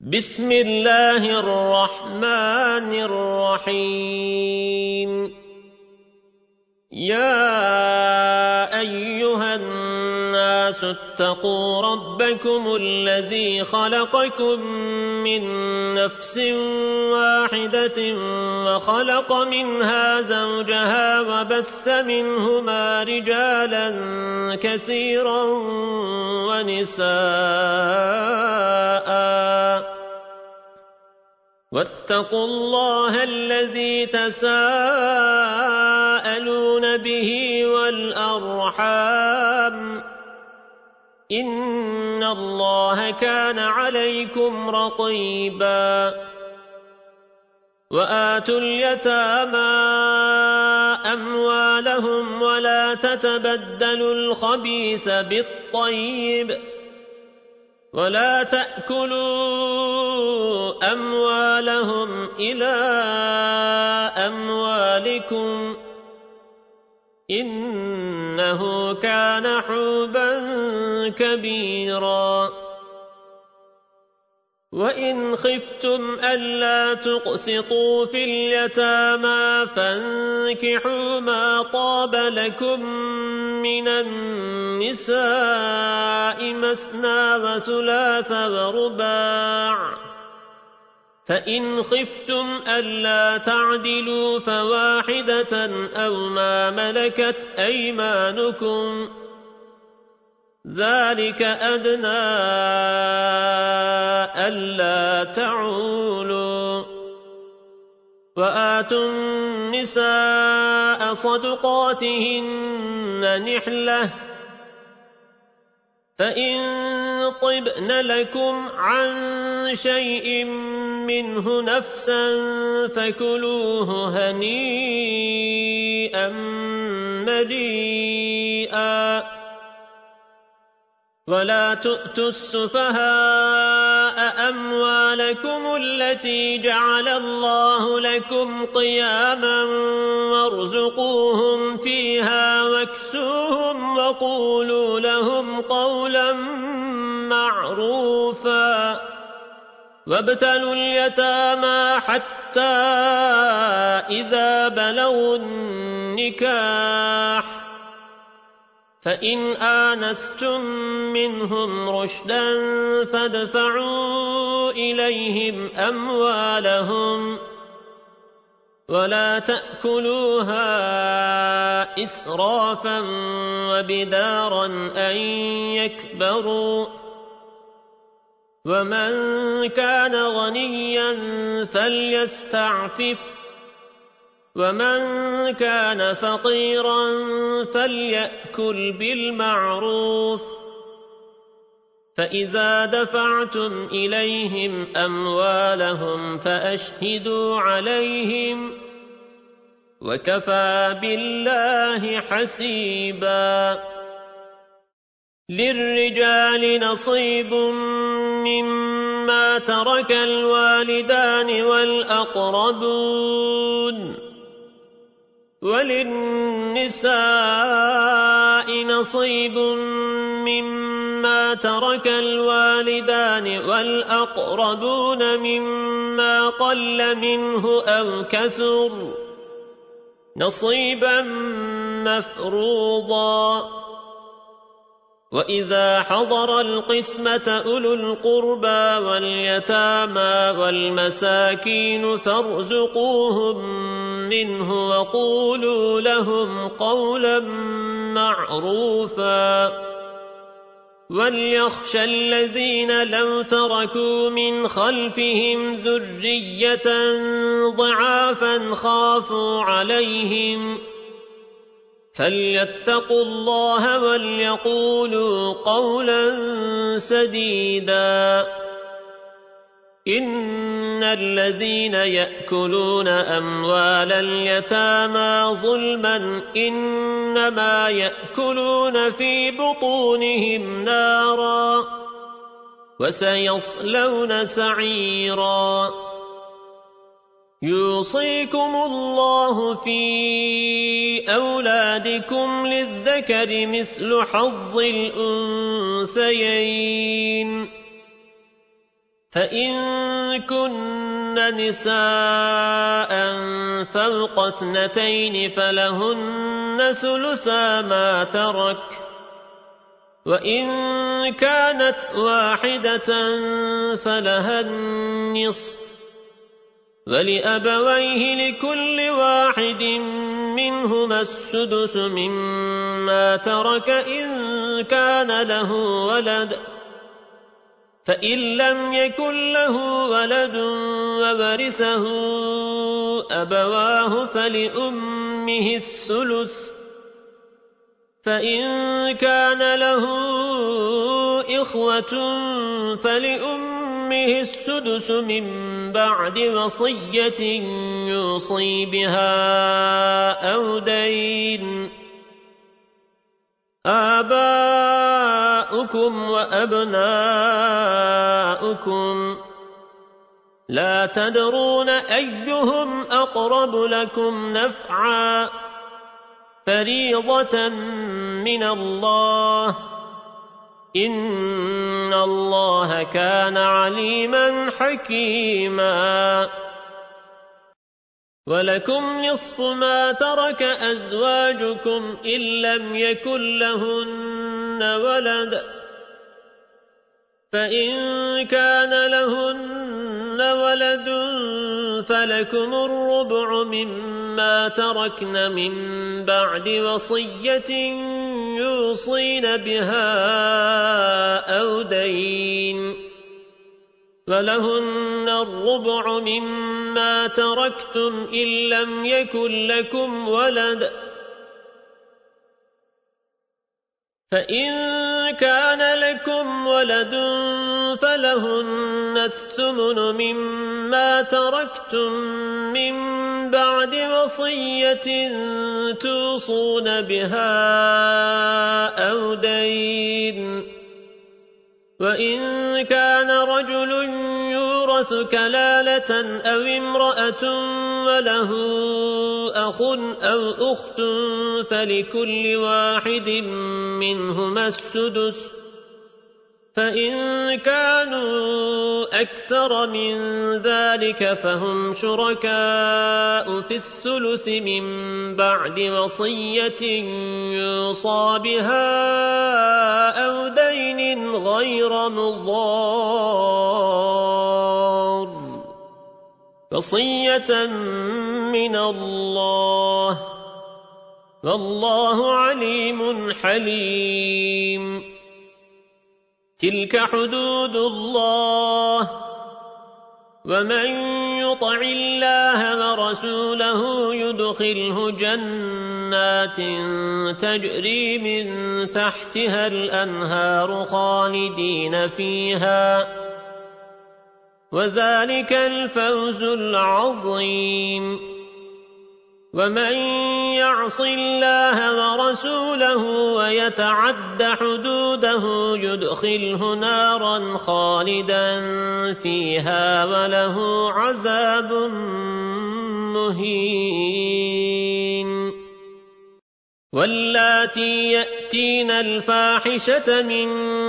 بسم الله الرحمن الرحيم يا أيها الناس اتقوا ربكم الذي خلقكم من نفس واحدة وخلق منها زوجها وبث منهما رجالا كثيرا ونساء واتقوا الله الذي تساءلون به والأرحام إن الله كان عليكم رقيبا وآتوا اليتامى أموالهم ولا تتبدلوا الخبيث بالطيب ولا تأكلوا أموالهم إلى أموالكم إنه كان حوبا كبيرا وإن خفتم ألا تقسطوا في اليتامى فانكحوا ما طاب لكم من النساء مثنى وثلاث ورباع فإن خفتم ألا تعدلوا فواحدة أو ما ملكت أيمانكم ذلك أدنى ألا تعولوا وآتوا النساء صدقاتهن نحلة فإن طبن لكم عن شيء منه نفسا فكلوه هنيئا مريئا ولا تؤتوا السفهاء أموالكم التي جعل الله لكم قياما وارزقوهم فيها واكسوهم وقولوا لهم قولا معروفا وابتلوا اليتامى حتى إذا بلغوا النكاح فإن آنستم منهم رشدا فادفعوا إليهم أموالهم ولا تأكلوها إسرافا وبدارا أن يكبروا ومن كان غنيا فليستعفف ومن كان فقيرا فليأكل بالمعروف فإذا دفعتم إليهم أموالهم فأشهدوا عليهم وكفى بالله حسيبا للرجال نصيب مما ترك الوالدان والأقربون وللنساء نصيب مما ترك الوالدان والأقربون مما قل منه أو كثر نصيبا مفروضا وإذا حضر القسمة أولو القربى واليتامى والمساكين فارزقوهم منه وقولوا لهم قولا معروفا وليخشى الذين لو تركوا من خلفهم ذرية ضعافا خافوا عليهم فليتقوا الله وليقولوا قولا سديدا إن الذين يأكلون أموال اليتامى ظلما إنما يأكلون في بطونهم نارا وسيصلون سعيرا يوصيكم الله في أولادكم للذكر مثل حظ الأنثيين فإن كن نساء فوق 2 فلهن ثلثا ما ترك، وإن كانت واحدة فلها النصف، ولأبويه لكل واحد منهما السدس مما ترك إن كان له ولد، فإن لم يكن له ولد وورثه أبواه فلأمه الثلث، فإن كان له إخوة فلأمه السدس من بعد وصية يوصي بها أو دين. آباؤكم وأبناؤكم لا تدرون أيهم أقرب لكم نفعا، فريضة من الله، إن الله كان عليما حكيما. ولكم نصف ما ترك أزواجكم إن لم يكن لهن ولد، فإن كان لهن ولد فلكم الربع مما تركن من بعد وصية يوصين بها أو دين، ولهن الربع مما تركتم إن لم يكن لكم ولد، فإن كان لكم ولد فلهن الثمن مما تركتم من بعد وصية توصون بها أو دين. وإن كان رجل يورث كلالة أو امرأة وله أخ أو أخت فلكل واحد منهما السدس، فإن كانوا أكثر من ذلك فهم شركاء في الثلث من بعد وصية يوصى بها أو دين غير مضار، وصية من الله، والله عليم حليم. تلك حدود الله، ومن يطع الله ورسوله يدخله جنات تجري من تحتها الأنهار خالدين فيها، وذلك الفوز العظيم. ومن يعص الله ورسوله ويتعد حدوده يدخله نارا خالدا فيها وله عذاب مهين. واللاتي يأتين الفاحشة من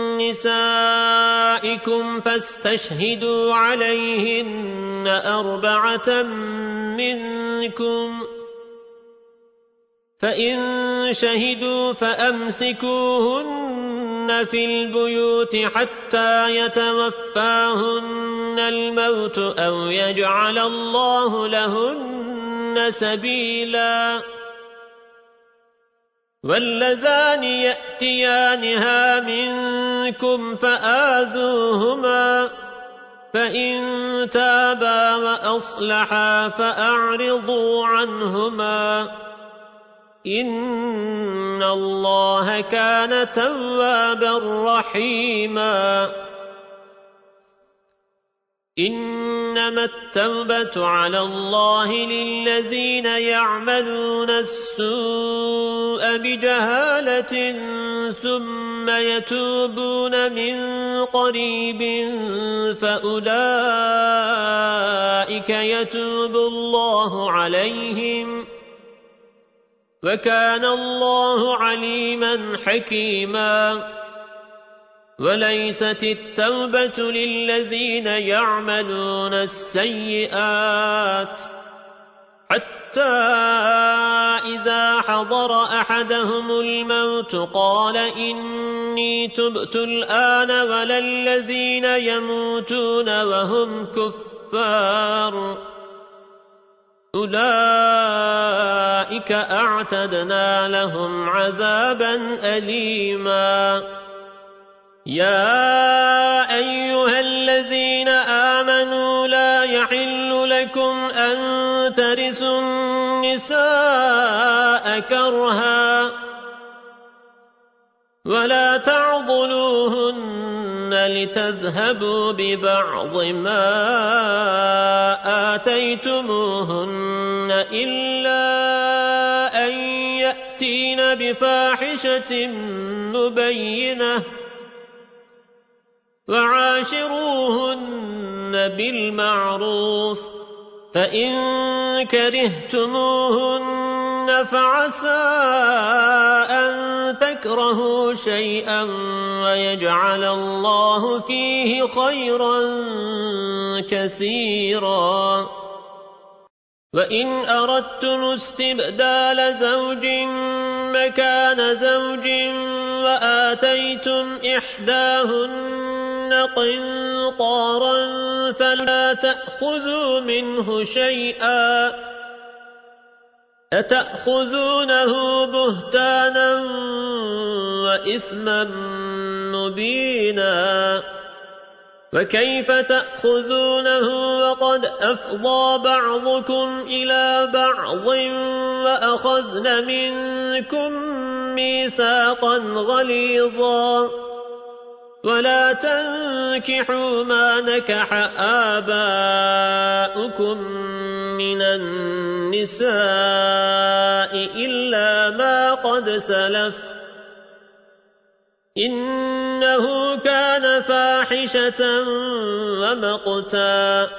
نسائكم فاستشهدوا عليهن 4 منكم، فإن شهدوا فأمسكوهن في البيوت حتى يتوفاهن الموت أو يجعل الله لهن سبيلا. واللذان يأتيانها منكم فآذوهما، فإن تابا وأصلحا فأعرضوا عنهما، إن الله كان توابا رحيما. إنما التوبة على الله للذين يعملون السوء بجهالة ثم يتوبون من قريب فأولئك يتوب الله عليهم، وكان الله عليما حكيما. وليست التوبة للذين يعملون السيئات حتى إذا حضر أحدهم الموت قال إني تبت الآن ولا الذين يموتون وهم كفار أولئك أعتدنا لهم عذابا أليما يا أيها الذين آمنوا لا يحل لكم أن ترثوا النساء كرها ولا تعضلوهن لتذهبوا ببعض ما آتيتموهن إلا أن يأتين بفاحشة مبينة وعاشروهن بالمعروف فإن كرهتموهن فعسى أن تكرهوا شيئا ويجعل الله فيه خيرا كثيرا وإن أردتم استبدال زوج مكان زوج وآتيتم إحداهن قنطارا فلا تأخذوا منه شيئا أتأخذونه بهتانا وإثما مبينا وكيف تأخذونه وقد أفضى بعضكم إلى بعض وأخذن منكم ميثاقا غليظا ولا تنكحوا ما نكح آباؤكم من النساء إلا ما قد سلف إنه كان فاحشة ومقتا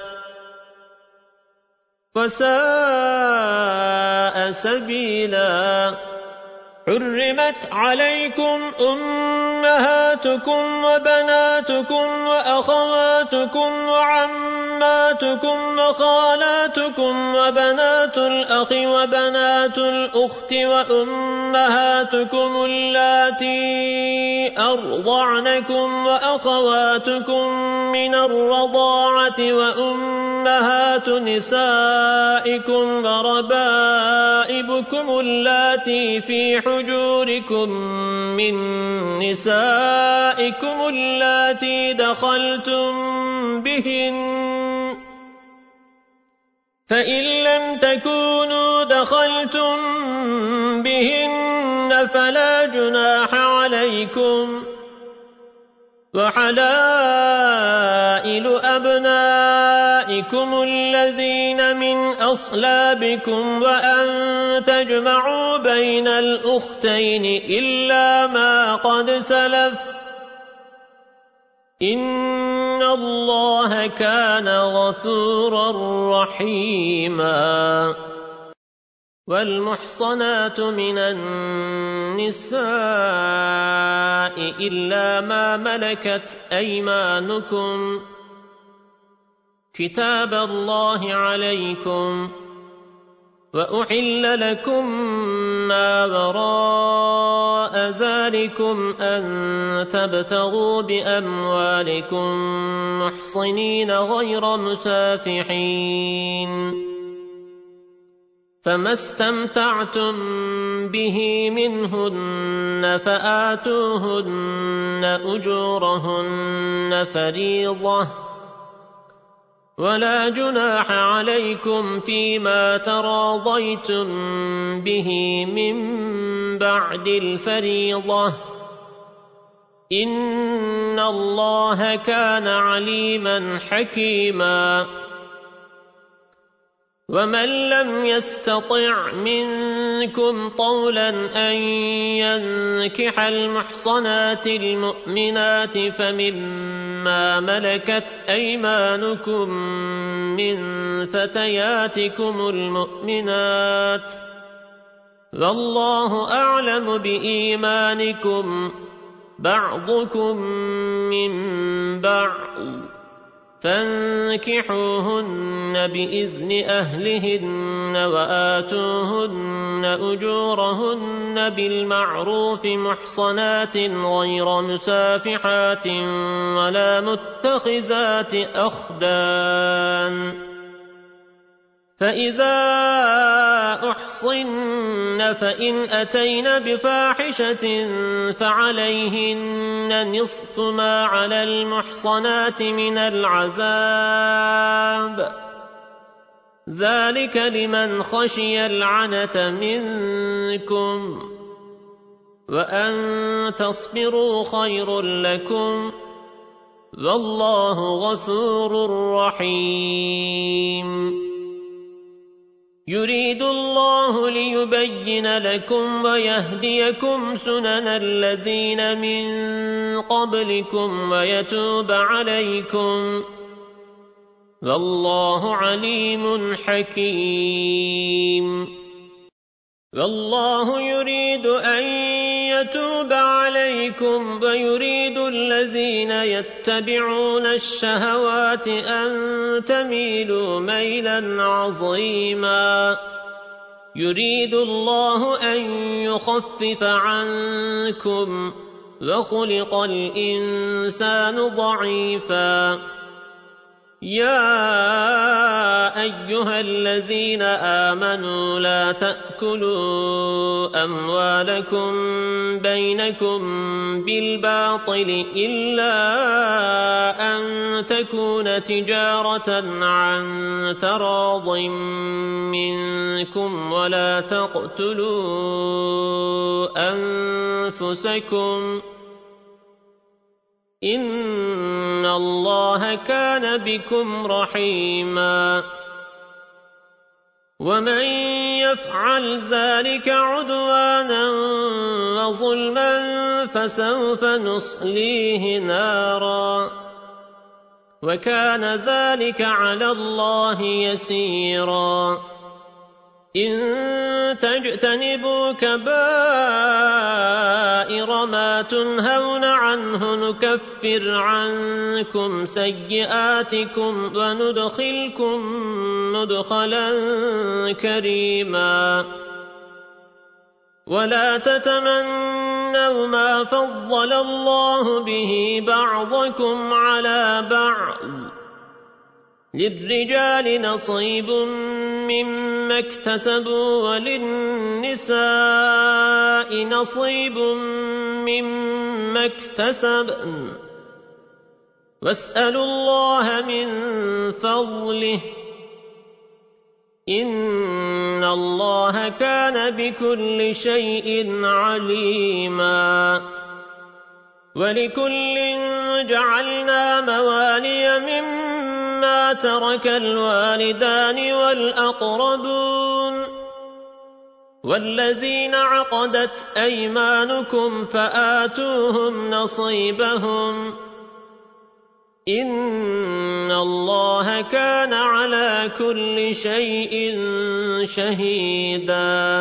وساء سبيلا حرمت عليكم أمهاتكم وبناتكم وأخواتكم وعماتكم وخالاتكم وبنات الأخ وبنات الأخت وأمهاتكم اللاتي أرضعنكم وأخواتكم من الرضاعة وأمهات نسائكم وربائبكم اللاتي في حجوركم من نسائكم اللاتي دخلتم بهن فإن لم تكونوا دخلتم بهن فلا جناح عليكم وحلائل أبنائكم الذين من أصلابكم وأن تجمعوا بين الأختين إلا ما قد سلف إن الله كان غفورا رحيما والمحصنات من النساء إلا ما ملكت أيمانكم كتاب الله عليكم وأحل لكم ما وراء ذلكم أن تبتغوا بأموالكم محصنين غير مسافحين فما استمتعتم به منهن فآتوهن أجورهن فريضة ولا جناح عليكم فيما تراضيتم به من بعد الفريضة إن الله كان عليما حكيما ومن لم يستطع منكم طولا أن ينكح المحصنات المؤمنات فمما ملكت أيمانكم من فتياتكم المؤمنات والله أعلم بإيمانكم بعضكم من بعض فانكحوهن بإذن أهلهن وآتوهن أجورهن بالمعروف محصنات غير مسافحات ولا متخذات أخدان فإذا أحصن فإن أتين بفاحشة فعليهن نصف ما على المحصنات من العذاب ذلك لمن خشي العنة منكم وأن تصبروا خير لكم والله غفور رحيم يريد الله ليبين لكم ويهديكم سنن الذين من قبلكم ويتوب عليكم والله عليم حكيم والله يريد أن يتوب عليكم ويريد الذين يتبعون الشهوات أن تميلوا ميلا عظيما يريد الله أن يخفف عنكم وخلق الإنسان ضعيفا يا أيها الذين آمنوا لا تأكلوا أموالكم بينكم بالباطل إلا أن تكون تجارة عن تراض منكم ولا تقتلوا أنفسكم إن الله كان بكم رحيما ومن يفعل ذلك عدوانا وظلما فسوف نصليه نارا وكان ذلك على الله يسيرا إن تجتنبوا كبائر ما تنهون عنه نكفر عنكم سيئاتكم وندخلكم مدخلا كريما ولا تتمنوا ما فضل الله به بعضكم على بعض للرجال نصيب مما اكتسبوا وللنساء نصيب مما اكتسبن واسألوا الله من فضله إن الله كان بكل شيء عليما ولكل جعلنا موالي مما ترك الوالدان والأقربون والذين عقدت أيمانكم فآتوهم نصيبهم إن الله كان على كل شيء شهيدا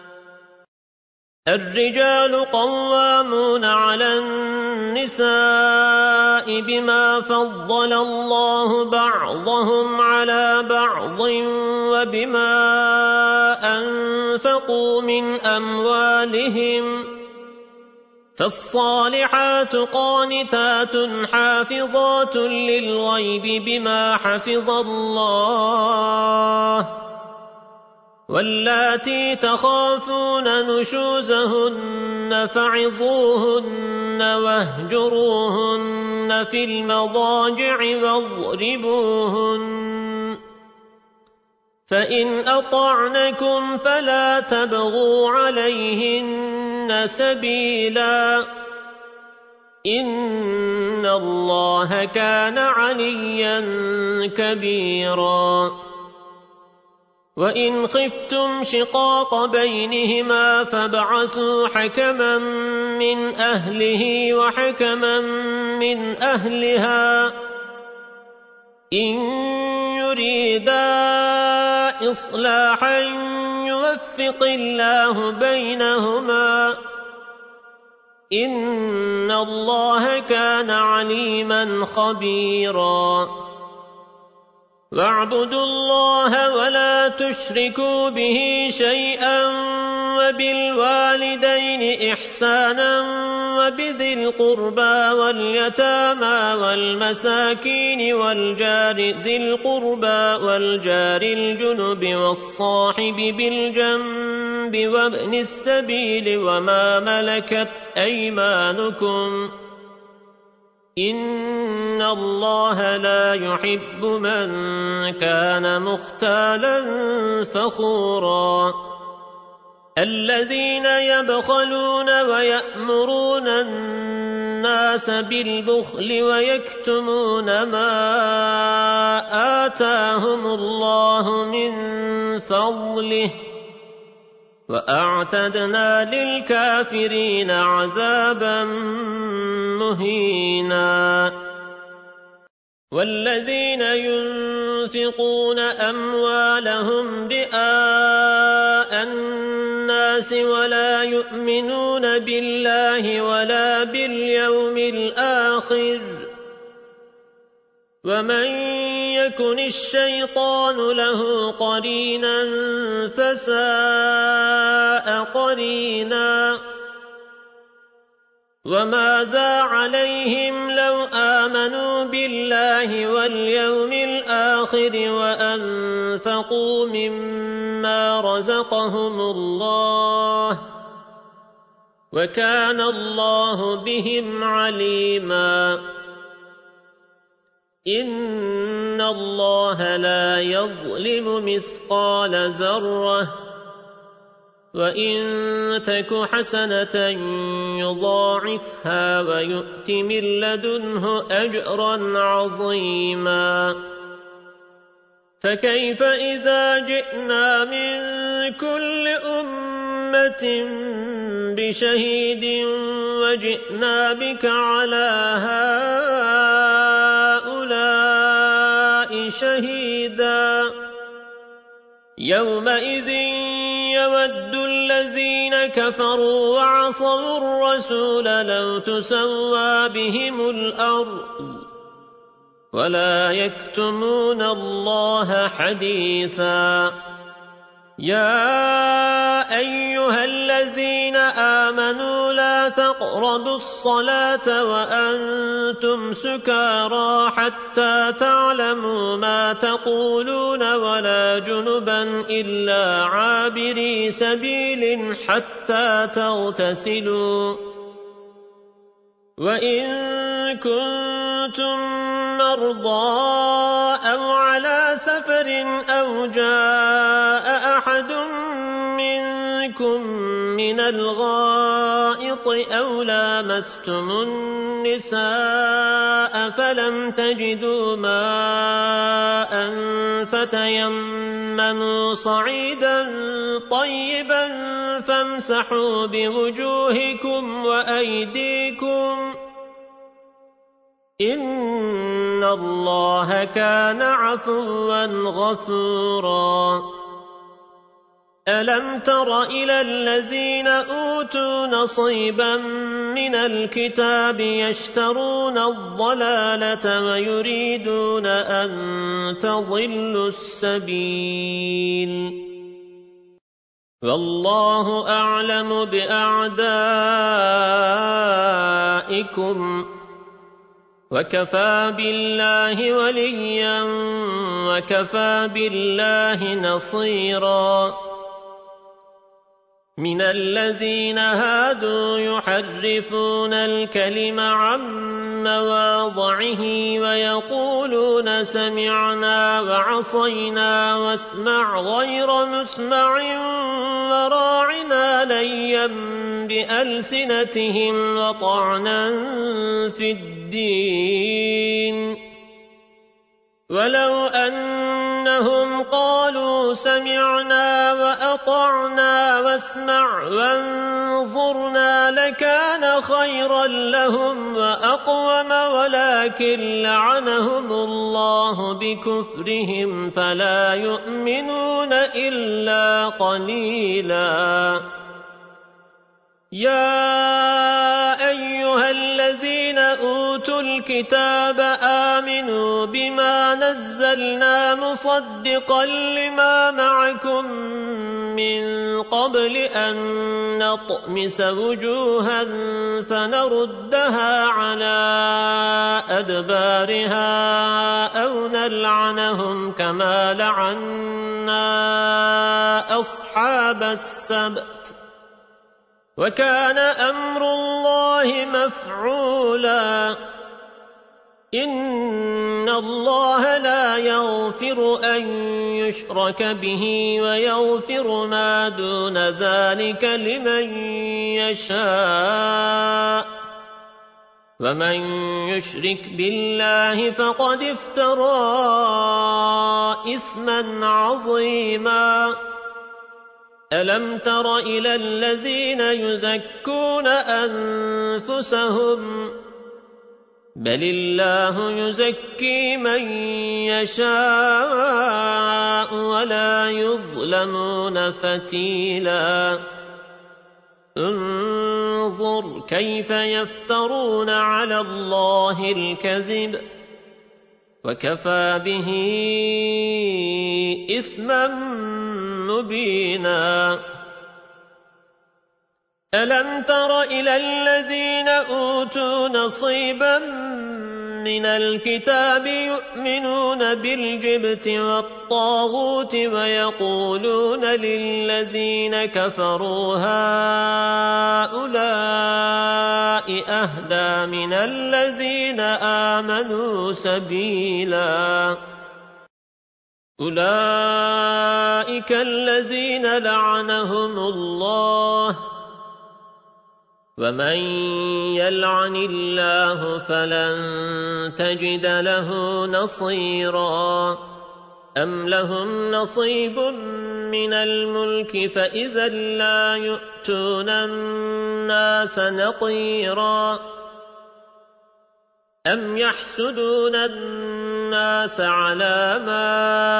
الرجال قوامون على النساء بما فضل الله بعضهم على بعض وبما أنفقوا من أموالهم فالصالحات قانتات حافظات للغيب بما حفظ الله واللاتي تخافون نشوزهن فعظوهن واهجروهن في المضاجع واضربوهن فإن أطعنكم فلا تبغوا عليهن سبيلا إن الله كان عليا كبيرا وإن خفتم شقاق بينهما فابعثوا حكما من أهله وحكما من أهلها إن يريدا إصلاحا يوفق الله بينهما إن الله كان عليما خبيرا واعبدوا الله ولا تشركوا به شيئا وبالوالدين إحسانا وبذي القربى واليتامى والمساكين والجار ذي القربى والجار الجنب والصاحب بالجنب وابن السبيل وما ملكت أيمانكم إن الله لا يحب من كان مختالا فخورا الذين يبخلون ويأمرون الناس بالبخل ويكتمون ما آتاهم الله من فضله وأعتدنا للكافرين عذابا مهينا والذين ينفقون أموالهم رئاء الناس ولا يؤمنون بالله ولا باليوم الآخر ومن يكن الشيطان له قرينا فساء قرينا وماذا عليهم لو آمنوا بالله واليوم الآخر وأنفقوا مما رزقهم الله وكان الله بهم عليما إن الله لا يظلم مثقال ذرة وإن تك حسنة يضاعفها ويؤت من لدنه أجرا عظيما فكيف إذا جئنا من كل أمة بشهيد وجئنا بك على هؤلاء شهيدا يومئذ يود الذين كفروا وعصوا الرسول لو تسوى بهم الأرض ولا يكتمون الله حديثا يا أيها الذين آمنوا لا تقربوا الصلاة وأنتم سكارى حتى تعلموا ما تقولون ولا جنبا إلا عابري سبيل حتى تغتسلوا وإن كنتم مرضى أو على سفر أو جاء أحد منكم من الغائط أو لامستم النساء فلم تجدوا ماء فتيمموا صعيدا طيبا فامسحوا بوجوهكم وأيديكم إن الله كان عفوا غفورا ألم تر إلى الذين أوتوا نصيبا من الكتاب يشترون الضلالة ويريدون أن تضلوا السبيل والله أعلم بأعدائكم وكفى بالله وليا وكفى بالله نصيرا من الذين هادوا يحرفون الكلم عن مواضعه ويقولون سمعنا وعصينا واسمع غير مسمع وراعنا ليا بألسنتهم وطعنا في الدين ولو أنهم قالوا سمعنا وأطعنا واسمع وانظرنا لكان خيرا لهم وأقوم ولكن لعنهم الله بكفرهم فلا يؤمنون إلا قليلا يا أيها الذين أوتوا الكتاب آمنوا بما نزلنا مصدقا لما معكم من قبل أن نطمس وجوها فنردها على أدبارها أو نلعنهم كما لعنا أصحاب السبت وكان أمر الله مفعولا إن الله لا يغفر أن يشرك به ويغفر ما دون ذلك لمن يشاء ومن يشرك بالله فقد افترى إثما عظيما ألم تر إلى الذين يزكون أنفسهم بل الله يزكي من يشاء ولا يظلمون فتيلا انظر كيف يفترون على الله الكذب وكفى به إثما مبينا ألم تر إلى الذين أوتوا نصيبا من الكتاب يؤمنون بالجبت والطاغوت ويقولون للذين كفروا هؤلاء أهدى من الذين آمنوا سبيلا أولئك الذين لعنهم الله ومن يلعن الله فلن تجد له نصيرا أم لهم نصيب من الملك فإذا لا يؤتون الناس نقيرا أم يحسدون الناس على ما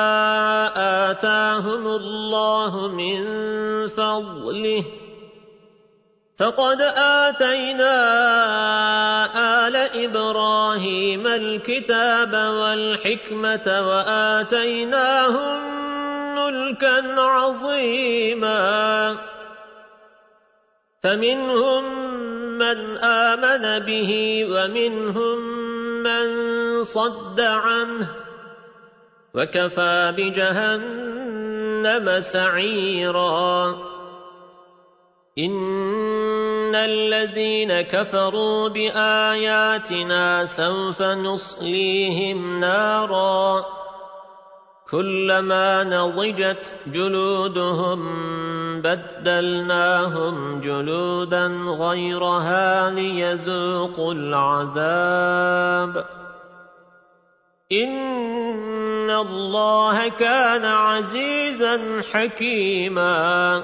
آتاهم الله من فضله فقد آتينا آل إبراهيم الكتاب والحكمة وآتيناهم ملكا عظيما فمنهم من آمن به ومنهم من صد عنه وكفى بجهنم سعيرا إن الذين كفروا بآياتنا سوف نصليهم نارا كلما نضجت جلودهم بدلناهم جلودا غيرها ليذوقوا العذاب إن الله كان عزيزا حكيما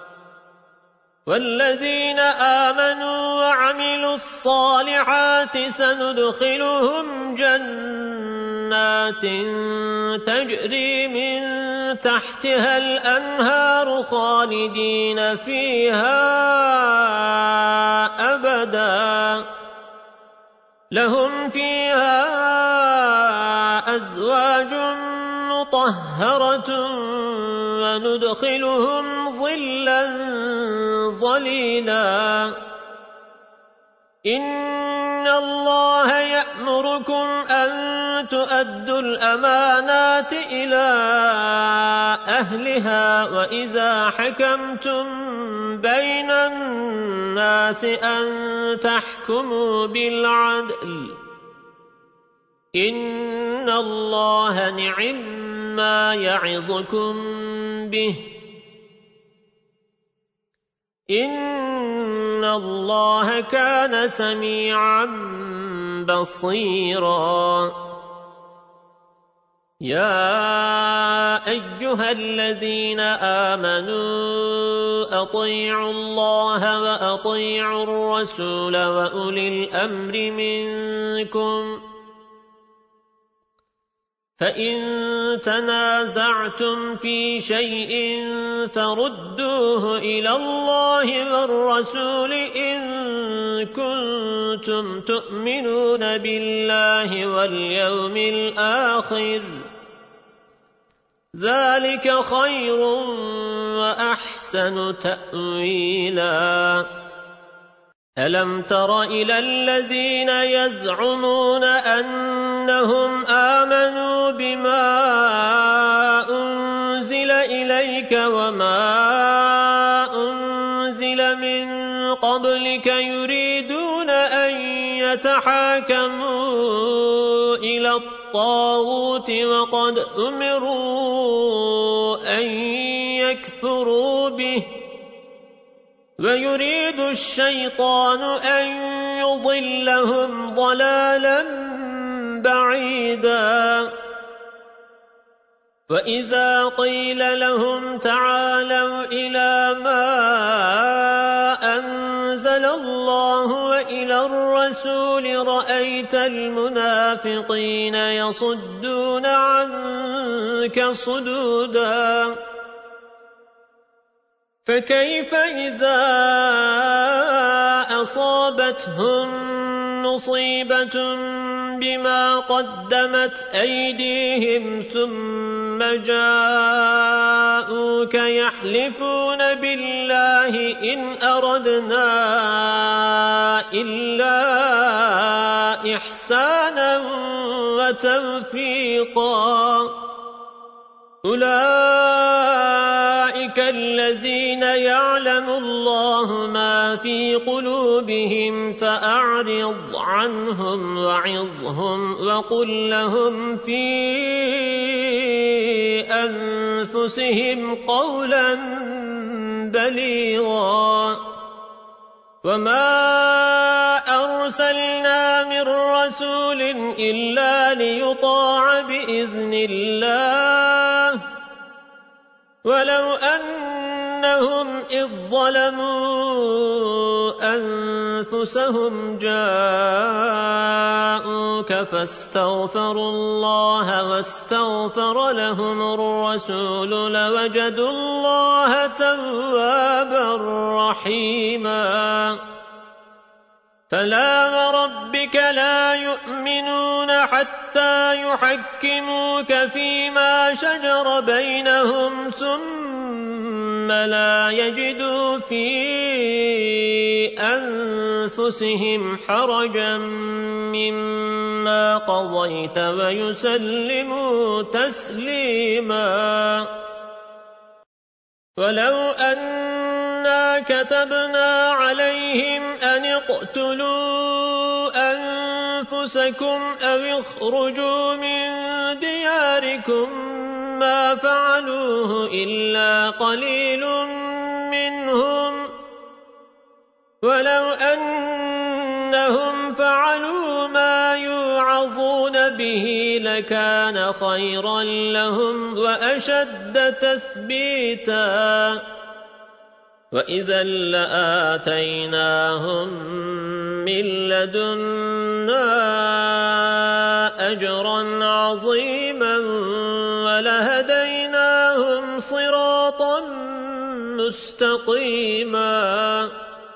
والذين آمنوا وعملوا الصالحات سندخلهم جنات تجري من تحتها الأنهار خالدين فيها أبدا لهم فيها أزواج مطهرة وندخلهم ظلا ظليلا إن الله يأمركم أن تؤدوا الأمانات إلى أهلها وإذا حكمتم بين الناس أن تحكموا بالعدل إن الله نعم ما يعظكم به إن الله كان سميعا بصيرا يا أيها الذين آمنوا أطيعوا الله وأطيعوا الرسول وأولي الأمر منكم فإن تنازعتم في شيء فردوه إلى الله والرسول إن كنتم تؤمنون بالله واليوم الآخر ذلك خير وأحسن تأويلا ألم تر إلى الذين يزعمون أنهم آمنوا بما أنزل إليك وما أنزل من قبلك يريدون أن يتحاكموا إلى الطاغوت وقد أمروا أن يكفروا به ويريد الشيطان أن يضلهم ضلالا بعيدا وإذا قيل لهم تعالوا إلى ما أنزل الله وإلى الرسول رأيت المنافقين يصدون عنك صدودا فكيف إذا أصابتهم مصيبة بما قدمت أيديهم ثم جاءوك يحلفون بالله إن أردنا إلا إحسانا وتوفيقا أولئك الذين يعلم الله ما في قلوبهم فأعرض عنهم وعظهم وقل لهم في أنفسهم قولا بليغا وما أرسلنا من رسول إلا ليطاع بإذن الله ولو أنهم إذ ظلموا أنفسهم جاءوك فاستغفروا الله واستغفر لهم الرسول لوجدوا الله توابا رحيما فلا وربك لا يؤمنون حتى يحكموك فيما شجر بينهم ثم لا يجدوا في أنفسهم حرجا مما قضيت ويسلموا تسليما ولو أنا كتبنا عليهم أن اقتلوا أنفسكم أو اخرجوا من دياركم ما فعلوه إلا قليل منهم ولو أنهم فعلوا ما يوعظون به لكان خيرا لهم وأشد تثبيتا وإذا لآتيناهم من لدنا أجرا عظيما ولهديناهم صراطا مستقيما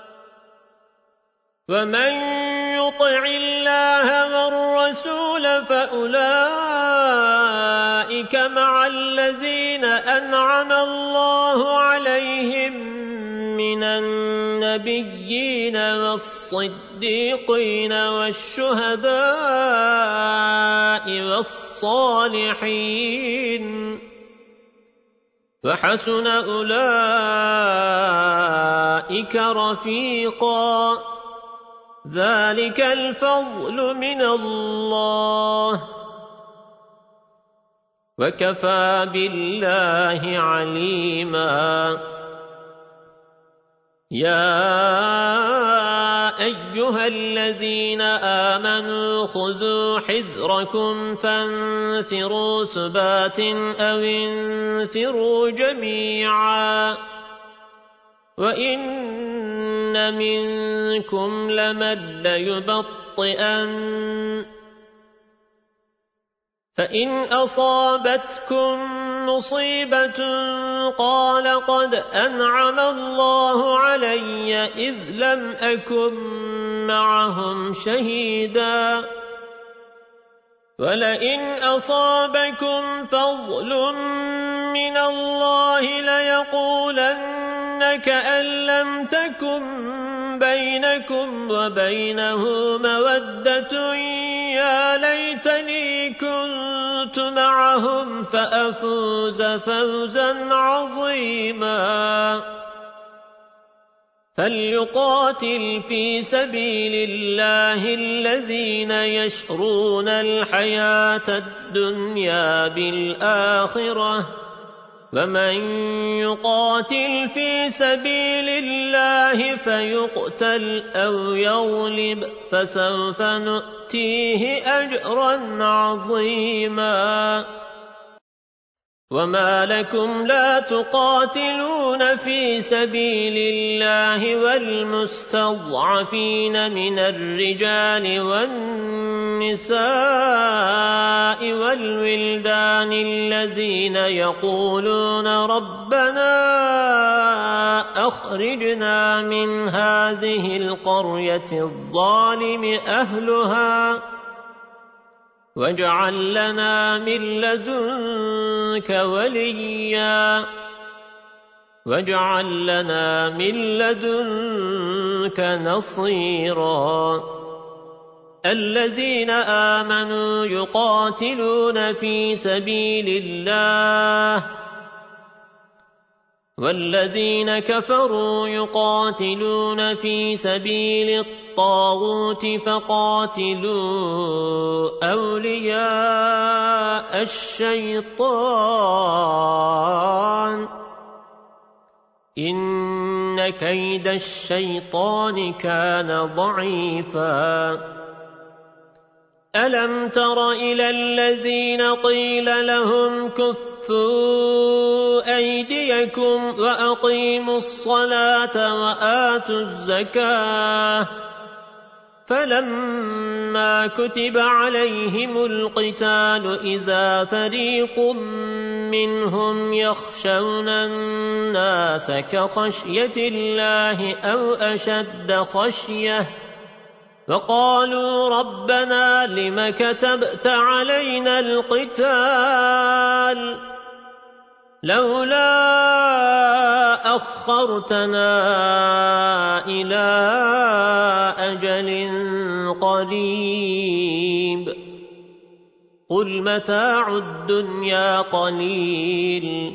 ومن يطع الله والرسول فأولئك مع الذين أنعم الله عليهم من النبيين والصديقين والشهداء والصالحين وحسن أولئك رفيقا ذلك الفضل من الله وكفى بالله عليما يا أيها الذين آمنوا خذوا حذركم فانفروا ثبات أو انفروا جميعا وإن منكم لمن ليبطئن فإن أصابتكم مصيبة قال قد أنعم الله علي إذ لم أكن معهم شهيدا ولئن أصابكم فضل من الله ليقولن كأن لم تكن بينكم وبينه مودة يا ليتني كنت معهم فأفوز فوزا عظيما فليقاتل في سبيل الله الذين يشرون الحياة الدنيا بالآخرة ومن يقاتل في سبيل الله فيقتل أو يغلب فسوف نؤتيه أجرا عظيما وما لكم لا تقاتلون في سبيل الله والمستضعفين من الرجال والنساء والولدان الذين يقولون ربنا أخرجنا من هذه القرية الظالم أهلها واجعل لنا من لدنك وليا واجعل لنا من لدنك نصيرا الذين آمنوا يقاتلون في سبيل الله والذين كفروا يقاتلون في سبيل الطاغوت فقاتلوا أولياء الشيطان إن كيد الشيطان كان ضعيفا ألم تر إلى الذين قيل لهم كفوا أيديكم وأقيموا الصلاة وآتوا الزكاة فلما كتب عليهم القتال إذا فريق منهم يخشون الناس كخشية الله أو أشد خشية وقالوا ربنا لم كتبت علينا القتال لولا أخرتنا إلى أجل قريب قل متاع الدنيا قليل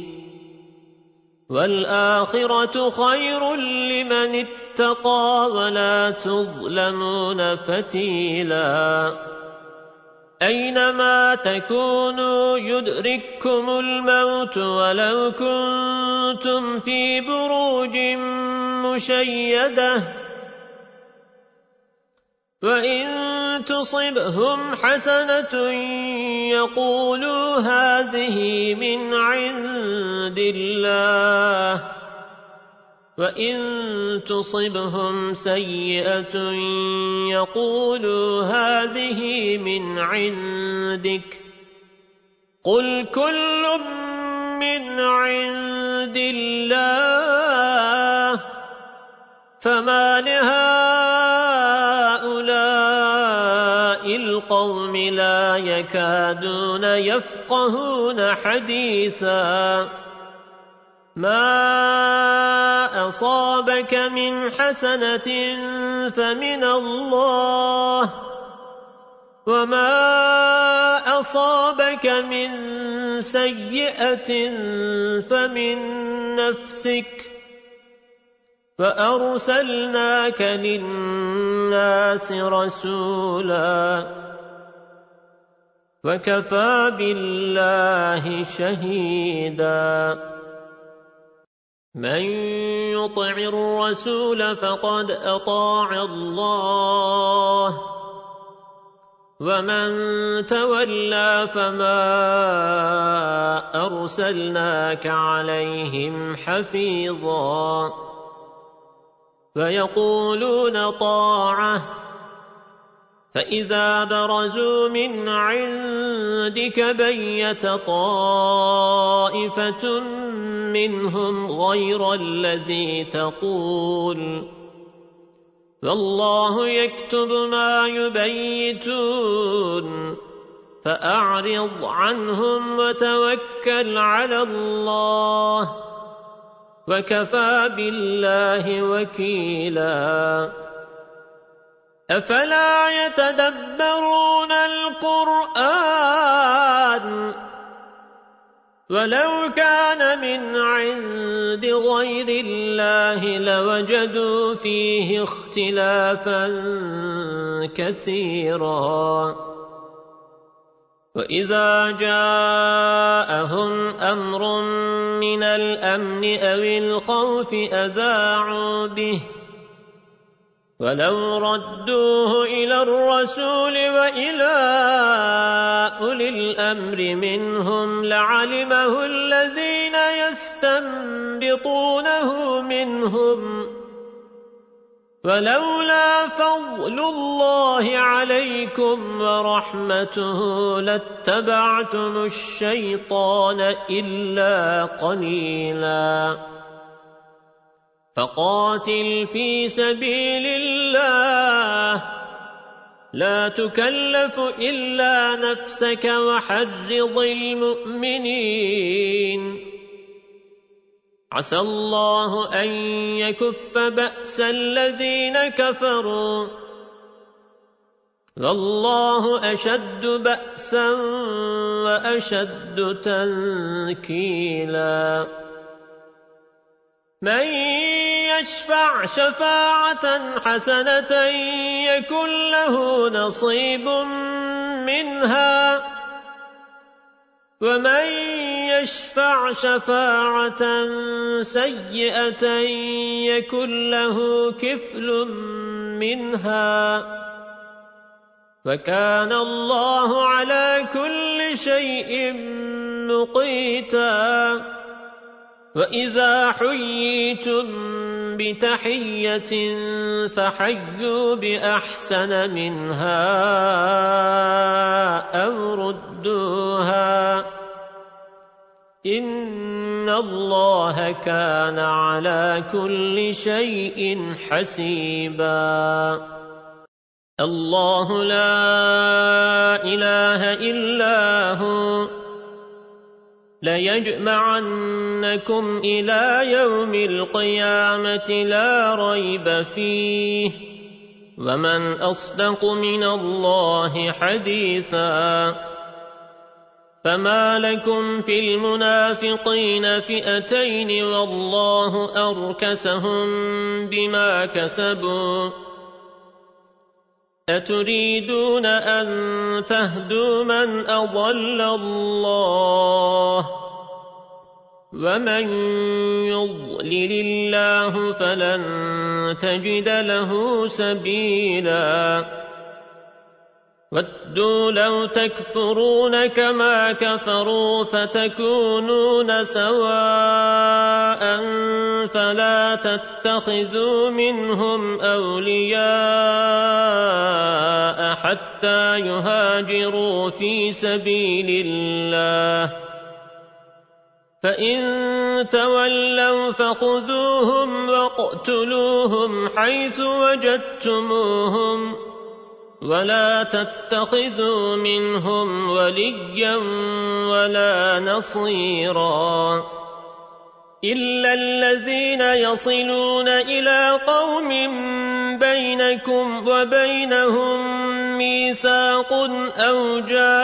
والآخرة خير لمن اتقى ولا تظلمون فتيلا أينما تكونوا يدرككم الموت ولو كنتم في بروج مشيدة وإن تصبهم حسنة يقولوا هذه من عند الله وإن تصبهم سيئة يقولوا هذه من عندك قل كل من عند الله فما لهؤلاء القوم لا يكادون يفقهون حديثا ما أصابك من حسنة فمن الله وما أصابك من سيئة فمن نفسك وأرسلناك للناس رسولا وكفى بالله شهيدا من يطع الرسول فقد أطاع الله ومن تولى فما أرسلناك عليهم حفيظا ويقولون طاعة فإذا برزوا من عندك بيت طائفة منهم غير الذي تقول والله يكتب ما يبيتون فأعرض عنهم وتوكل على الله وكفى بالله وكيلا أفلا يتدبرون القرآن ولو كان من عند غير الله لوجدوا فيه اختلافا كثيرا وإذا جاءهم أمر من الأمن أو الخوف أذاعوا به ولو ردوه إلى الرسول وإلى أولي الأمر منهم لعلمه الذين يستنبطونه منهم ولولا فضل الله عليكم ورحمته لاتبعتم الشيطان إلا قليلا فقاتل في سبيل الله لا تكلف إلا نفسك وحرض المؤمنين عسى الله أن يكف بأس الذين كفروا والله أشد بأسا وأشد تنكيلا من يشفع شفاعة حسنة يكن له نصيب منها ومن يشفع شفاعة سيئة يكن له كفل منها وكان الله على كل شيء مقيتا وإذا حييتم بتحية فحيوا بأحسن منها أو ردوها إن الله كان على كل شيء حسيبا الله لا إله إلا هو ليجمعنكم إلى يوم القيامة لا ريب فيه ومن أصدق من الله حديثا فما لكم في المنافقين فئتين والله أركسهم بما كسبوا أتريدون أن تهدوا من أضل الله ومن يضلل الله فلن تجد له سبيلا ودوا لو تكفرون كما كفروا فتكونون سواء فلا تتخذوا منهم أولياء حتى يهاجروا في سبيل الله فإن تولوا فخذوهم واقتلوهم حيث وجدتموهم ولا تتخذوا منهم وليا ولا نصيرا إلا الذين يصلون إلى قوم بينكم وبينهم ميثاق أو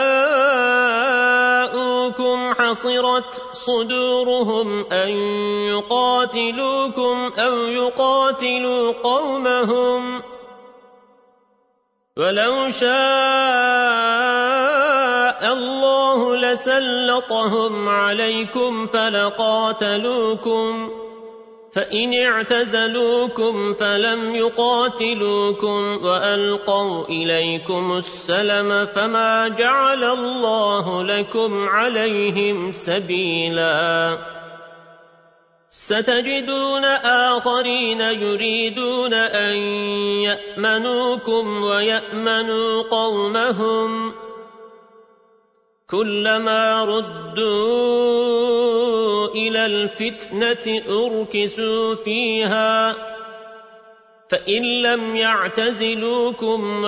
جاءوكم حصرت صدورهم أن يقاتلوكم أو يقاتلوا قومهم ولو شاء الله لسلطهم عليكم فلقاتلوكم فإن اعتزلوكم فلم يقاتلوكم وألقوا إليكم السلم فما جعل الله لكم عليهم سبيلا ستجدون آخرين يريدون أن يأمنوكم ويأمنوا قومهم كلما ردوا إلى الفتنة أركسوا فيها فإن لم يعتزلوكم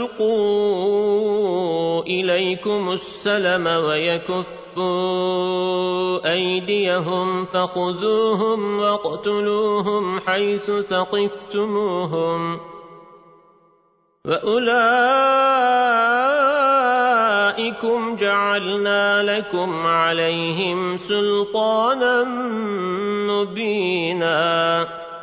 ويلقوا إليكم السلم ويكفوا أيديهم فخذوهم واقتلوهم حيث ثقفتموهم وأولئكم جعلنا لكم عليهم سلطانا مبينا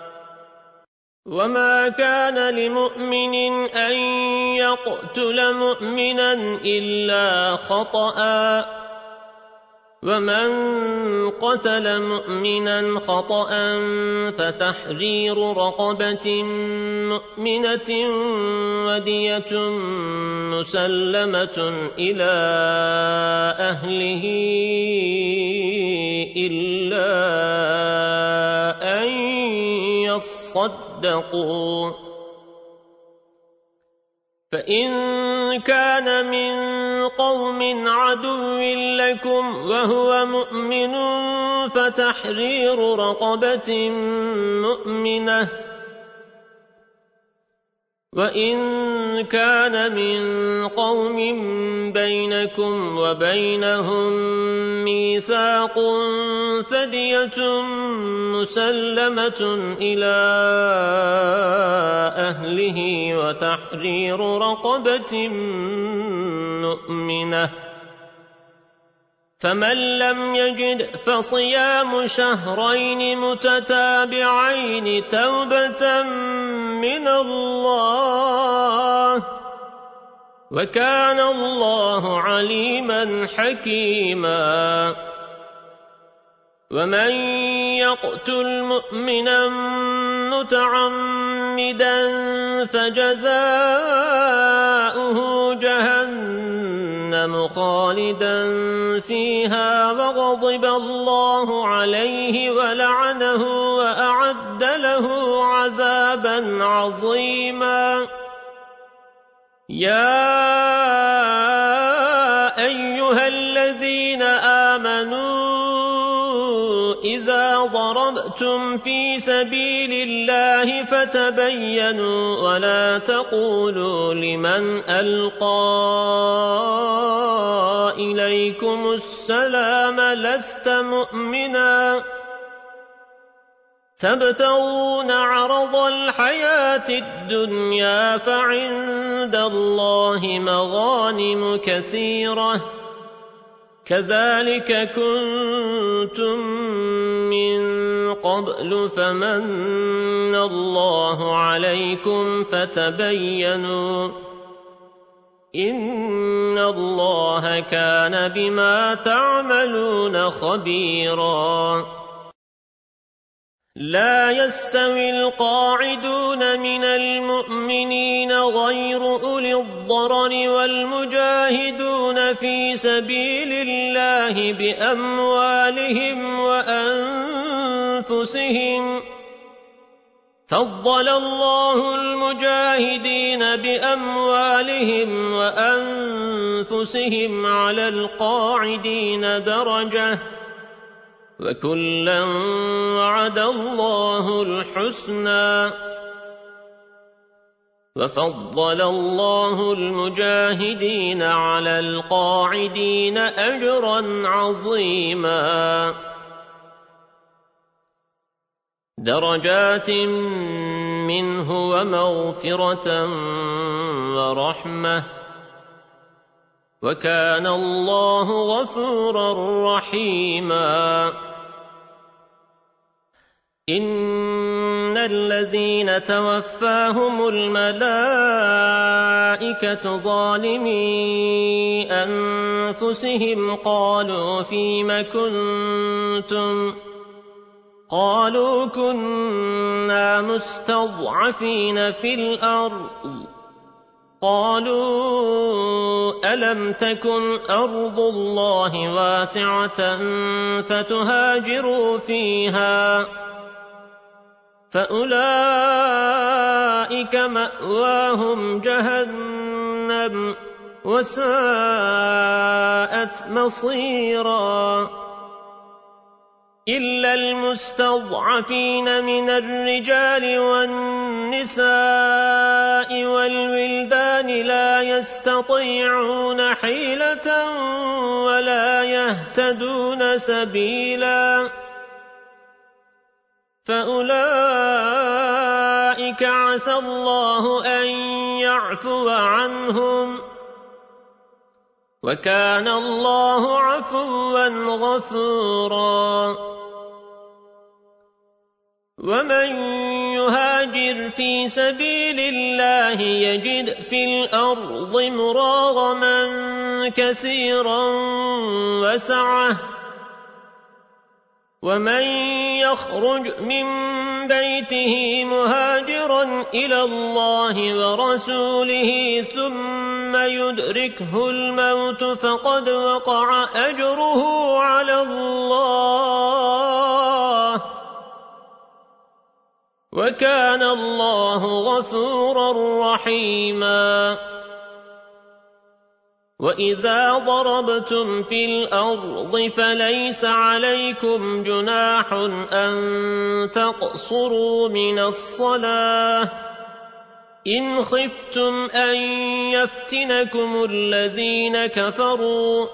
وما كان لمؤمن أن يقتل مؤمنا إلا خطأ ومن قتل مؤمنا خطأ فتحرير رقبة مؤمنة ودية مسلمة إلى أهله إلا أن يصدقوا فإن كان من قوم عدو لكم وهو مؤمن فتحرير رقبة مؤمنة وإن كان من قوم بينكم وبينهم ميثاق فدية مسلمة إلى أهله وتحرير رقبة مؤمنة فمن لم يجد فصيام شهرين متتابعين توبة من الله وكان الله عليما حكيما ومن يقتل مؤمنا متعمدا فجزاؤه جهنم خالدا فيها وغضب الله عليه ولعنه وأعد له عذابا عظيما يا أيها الذين آمنوا إذا ضربتم في سبيل الله فتبينوا ولا تقولوا لمن ألقى إليكم السلام لست مؤمنا تبتغون عرض الحياة الدنيا فعند الله مغانم كثيرة كذلك كنتم من قبل فمن الله عليكم فتبينوا إن الله كان بما تعملون خبيرا لا يستوي القاعدون من المؤمنين غير أولي الضرر والمجاهدون في سبيل الله بأموالهم وأنفسهم فضل الله المجاهدين بأموالهم وأنفسهم على القاعدين درجة وكلا وعد الله الحسنى وفضل الله المجاهدين على القاعدين أجرا عظيما درجات منه ومغفرة ورحمة وكان الله غفورا رحيما إن الذين توفاهم الملائكة ظالمي أنفسهم قالوا فيم كنتم قالوا كنا مستضعفين في الأرض قالوا ألم تكن أرض الله واسعة فتهاجروا فيها فأولئك مأواهم جهنم وساءت مصيرا إلا المستضعفين من الرجال والنساء والولدان لا يستطيعون حيلة ولا يهتدون سبيلا فأولئك عسى الله أن يعفو عنهم وكان الله عفوا غفورا ومن يهاجر في سبيل الله يجد في الأرض مراغما كثيرا وسعة ومن يخرج من بيته مهاجرا إلى الله ورسوله ثم يدركه الموت فقد وقع أجره على الله وكان الله غفورا رحيما وإذا ضربتم في الأرض فليس عليكم جناح أن تقصروا من الصلاة إن خفتم أن يفتنكم الذين كفروا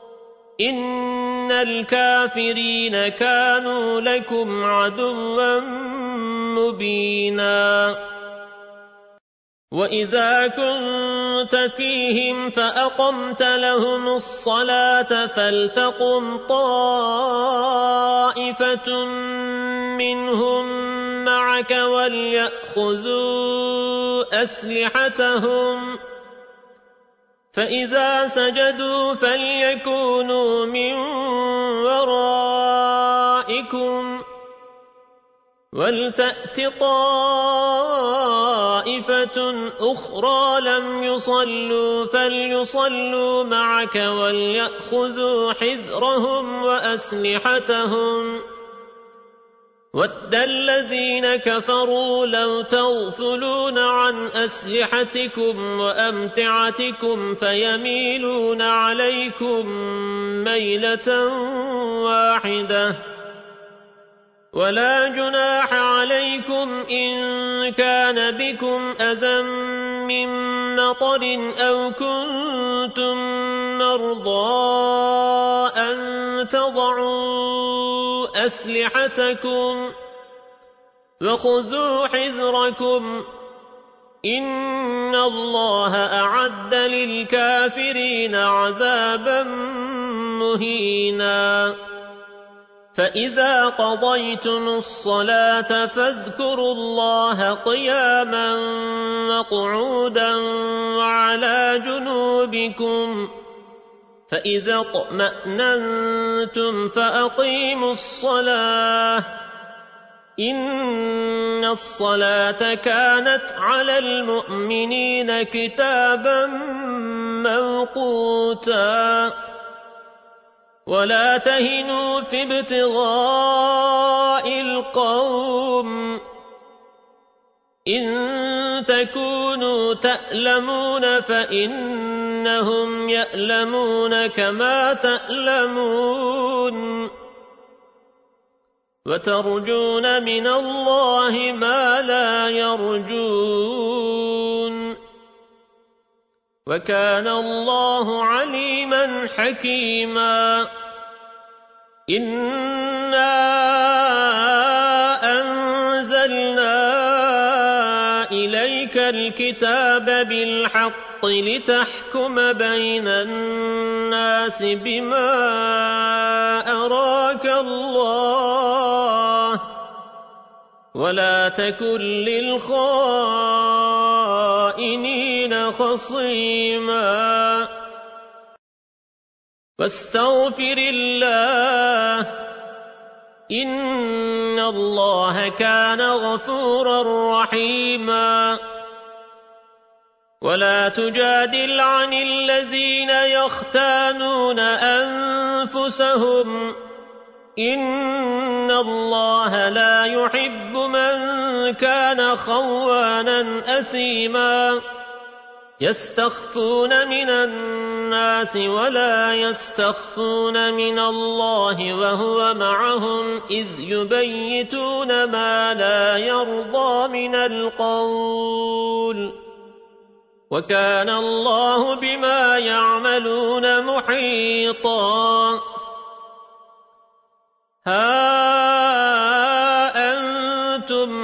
إن الكافرين كانوا لكم عدوا مبينا وإذا كنت فيهم فأقمت لهم الصلاة فلتقم طائفة منهم معك وليأخذوا أسلحتهم فإذا سجدوا فليكونوا من ورائكم ولتأت طائفة أخرى لم يصلوا فليصلوا معك وليأخذوا حذرهم وأسلحتهم ود الذين كفروا لو تغفلون عن أسلحتكم وأمتعتكم فيميلون عليكم ميلة واحدة ولا جناح عليكم إن كان بكم أذى من مطر أو كنتم مرضى أن تضعوا أسلحتكم وخذوا حذركم إن الله أعد للكافرين عذابا مهينا فإذا قضيتم الصلاة فاذكروا الله قياما وقعودا وعلى جنوبكم فإذا اطمأننتم فأقيموا الصلاة إن الصلاة كانت على المؤمنين كتابا موقوتا ولا تهنوا في ابتغاء القوم إن تكونوا تألمون فإنهم يألمون كما تألمون وترجون من الله ما لا يرجون وكان الله عليما حكيما إنا أنزلنا إليك الكتاب بالحق لتحكم بين الناس بما أراك الله ولا تكن للخائنين خصيما واستغفر الله إن الله كان غفورا رحيما ولا تجادل عن الذين يختانون أنفسهم إن الله لا يحب من كان خوانا أثيما يستخفون من الناس ولا يستخفون من الله وهو معهم إذ يبيتون ما لا يرضى من القول وكان الله بما يعملون محيطا ها أنتم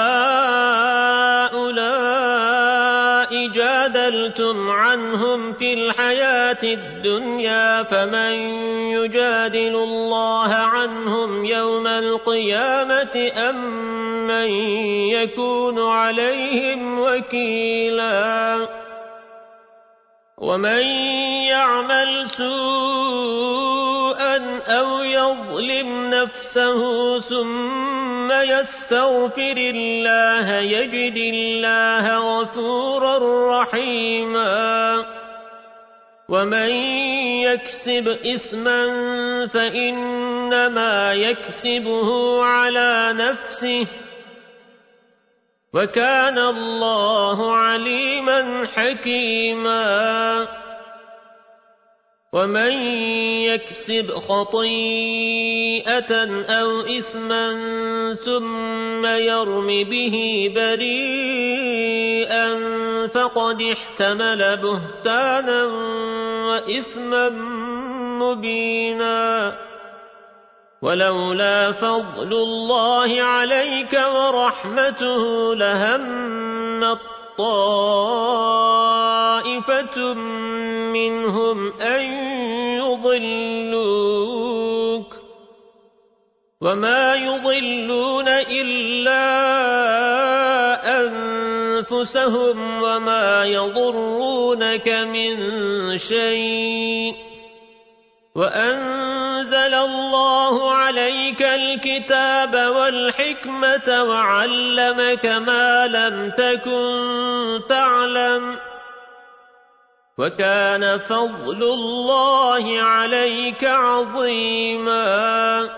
هؤلاء جادلتم عنهم في الحياة الدنيا فمن يجادل الله عنهم يوم القيامة أم من يكون عليهم وكيلا ومن يعمل سوءا أو يظلم نفسه ثم يستغفر الله يجد الله غفورا رحيما ومن يكسب إثما فإنما يكسبه على نفسه وكان الله عليما حكيما ومن يكسب خطيئة أو إثما ثم يرم به بريئا فقد احتمل بهتانا وإثما مبينا ولولا فضل الله عليك ورحمته لهمت طائفة منهم أن يضلوك وما يضلون إلا أنفسهم وما يضرونك من شيء وأنزل الله عليك الكتاب والحكمة وعلمك ما لم تكن تعلم وكان فضل الله عليك عظيما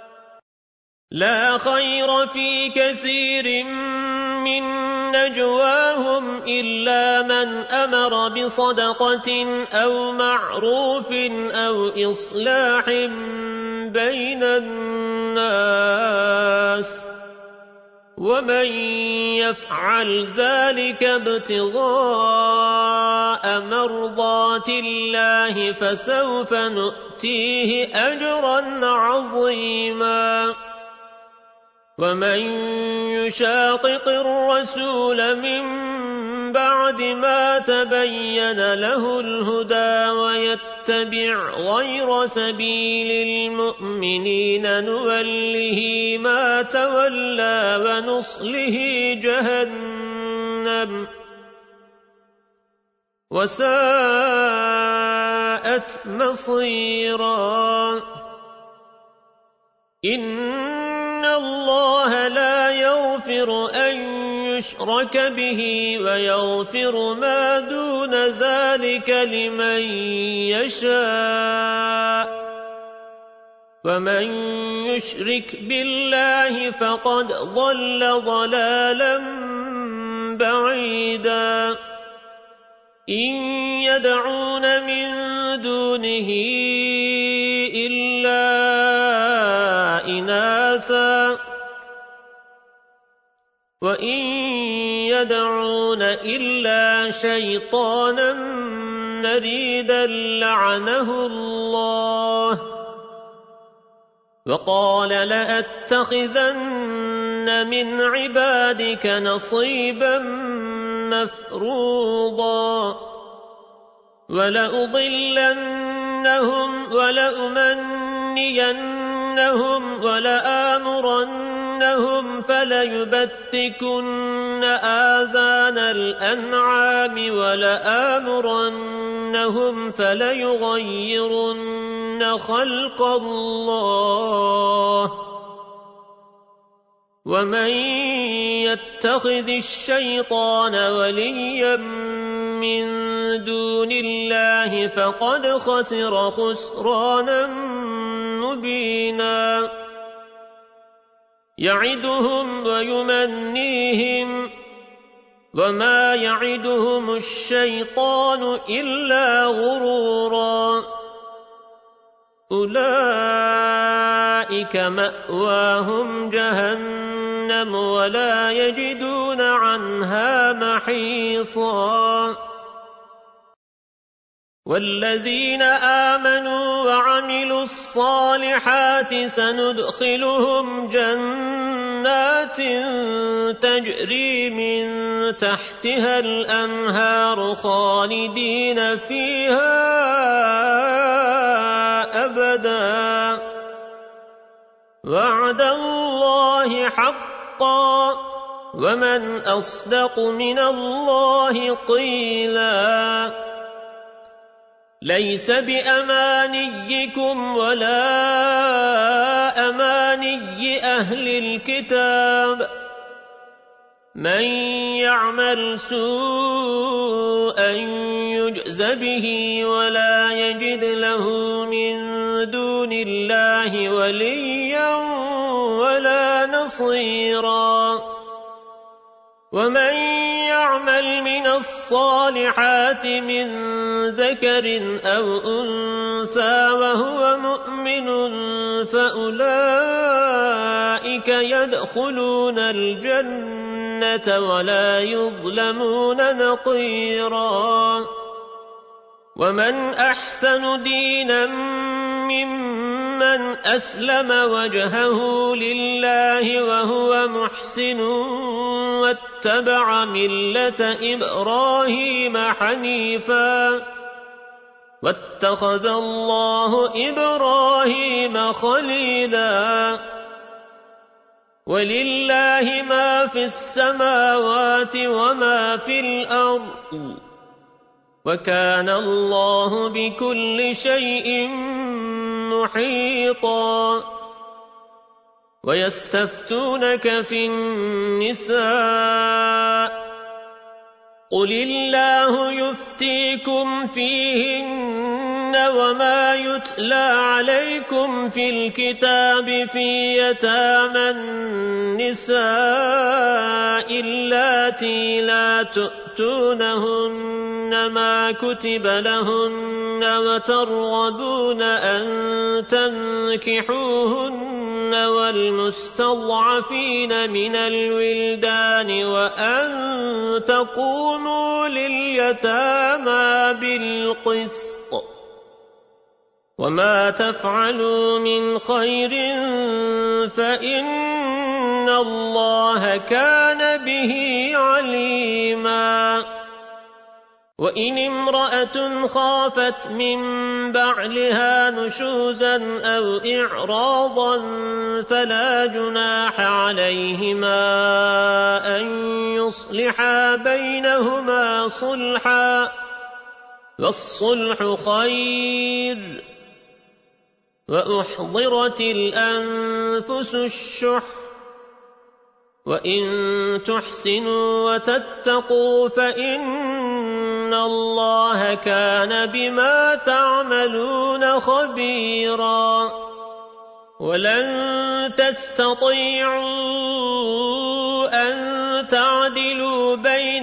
لا خير في كثير من نجواهم إلا من أمر بصدقة أو معروف أو إصلاح بين الناس ومن يفعل ذلك ابتغاء مرضات الله فسوف نؤتيه أجرا عظيما ومن يشاقق الرسول من بعد ما تبين له الهدى ويتبع غير سبيل المؤمنين نوله ما تولى ونصله جهنم وساءت مصيرا إن الله لا يغفر أن يشرك به ويغفر ما دون ذلك لمن يشاء ومن يشرك بالله فقد ضل ضلالا بعيدا إن يدعون من دونه إلا إناثا وإن يدعون إلا شيطانا مريدا لعنه الله وقال لأتخذن من عبادك نصيبا مفروضا ولأضلنهم ولأمنينهم ولآمرنهم فليبتكن آذان الأنعام ولآمرنهم فليغيرن خلق الله ومن يتخذ الشيطان وليا من دون الله فقد خسر خسرانا مبينا يعدهم ويمنيهم وما يعدهم الشيطان إلا غرورا أولئك مأواهم جهنم ولا يجدون عنها محيصا والذين آمنوا وعملوا الصالحات سندخلهم جنات تجري من تحتها الأنهار خالدين فيها أبدا وعد الله حقا ومن أصدق من الله قيلا ليس بأمانيكم ولا أماني أهل الكتاب من يعمل سوءا يجز به ولا يجد له من دون الله وليا ولا نصيرا ومن يعمل من الصالحات من ذكر أو أنثى وهو مؤمن فأولئك يدخلون الجنة ولا يظلمون نقيرا ومن أحسن دينا ممن أسلم وجهه لله وهو محسن واتبع ملة إبراهيم حنيفا واتخذ الله إبراهيم خليلا ولله ما في السماوات وما في الأرض وكان الله بكل شيء محيطا ويستفتونك في النساء قل الله يفتيكم فيهن وما يتلى عليكم في الكتاب في يتامى النساء اللاتي لا تؤتونهن ما كتب لهن وترغبون أن تنكحوهن والمستضعفين من الولدان وأن تقوموا لليتامى بالقسط وما تفعلوا من خير فإن الله كان به عليما وإن امرأة خافت من بعلها نشوزا أو إعراضا فلا جناح عليهما أن يصلحا بينهما صلحا والصلح خير وأحضرت الأنفس الشح وإن تحسنوا وتتقوا فإن الله كان بما تعملون خبيرا ولن تستطيعوا أن تعدلوا بين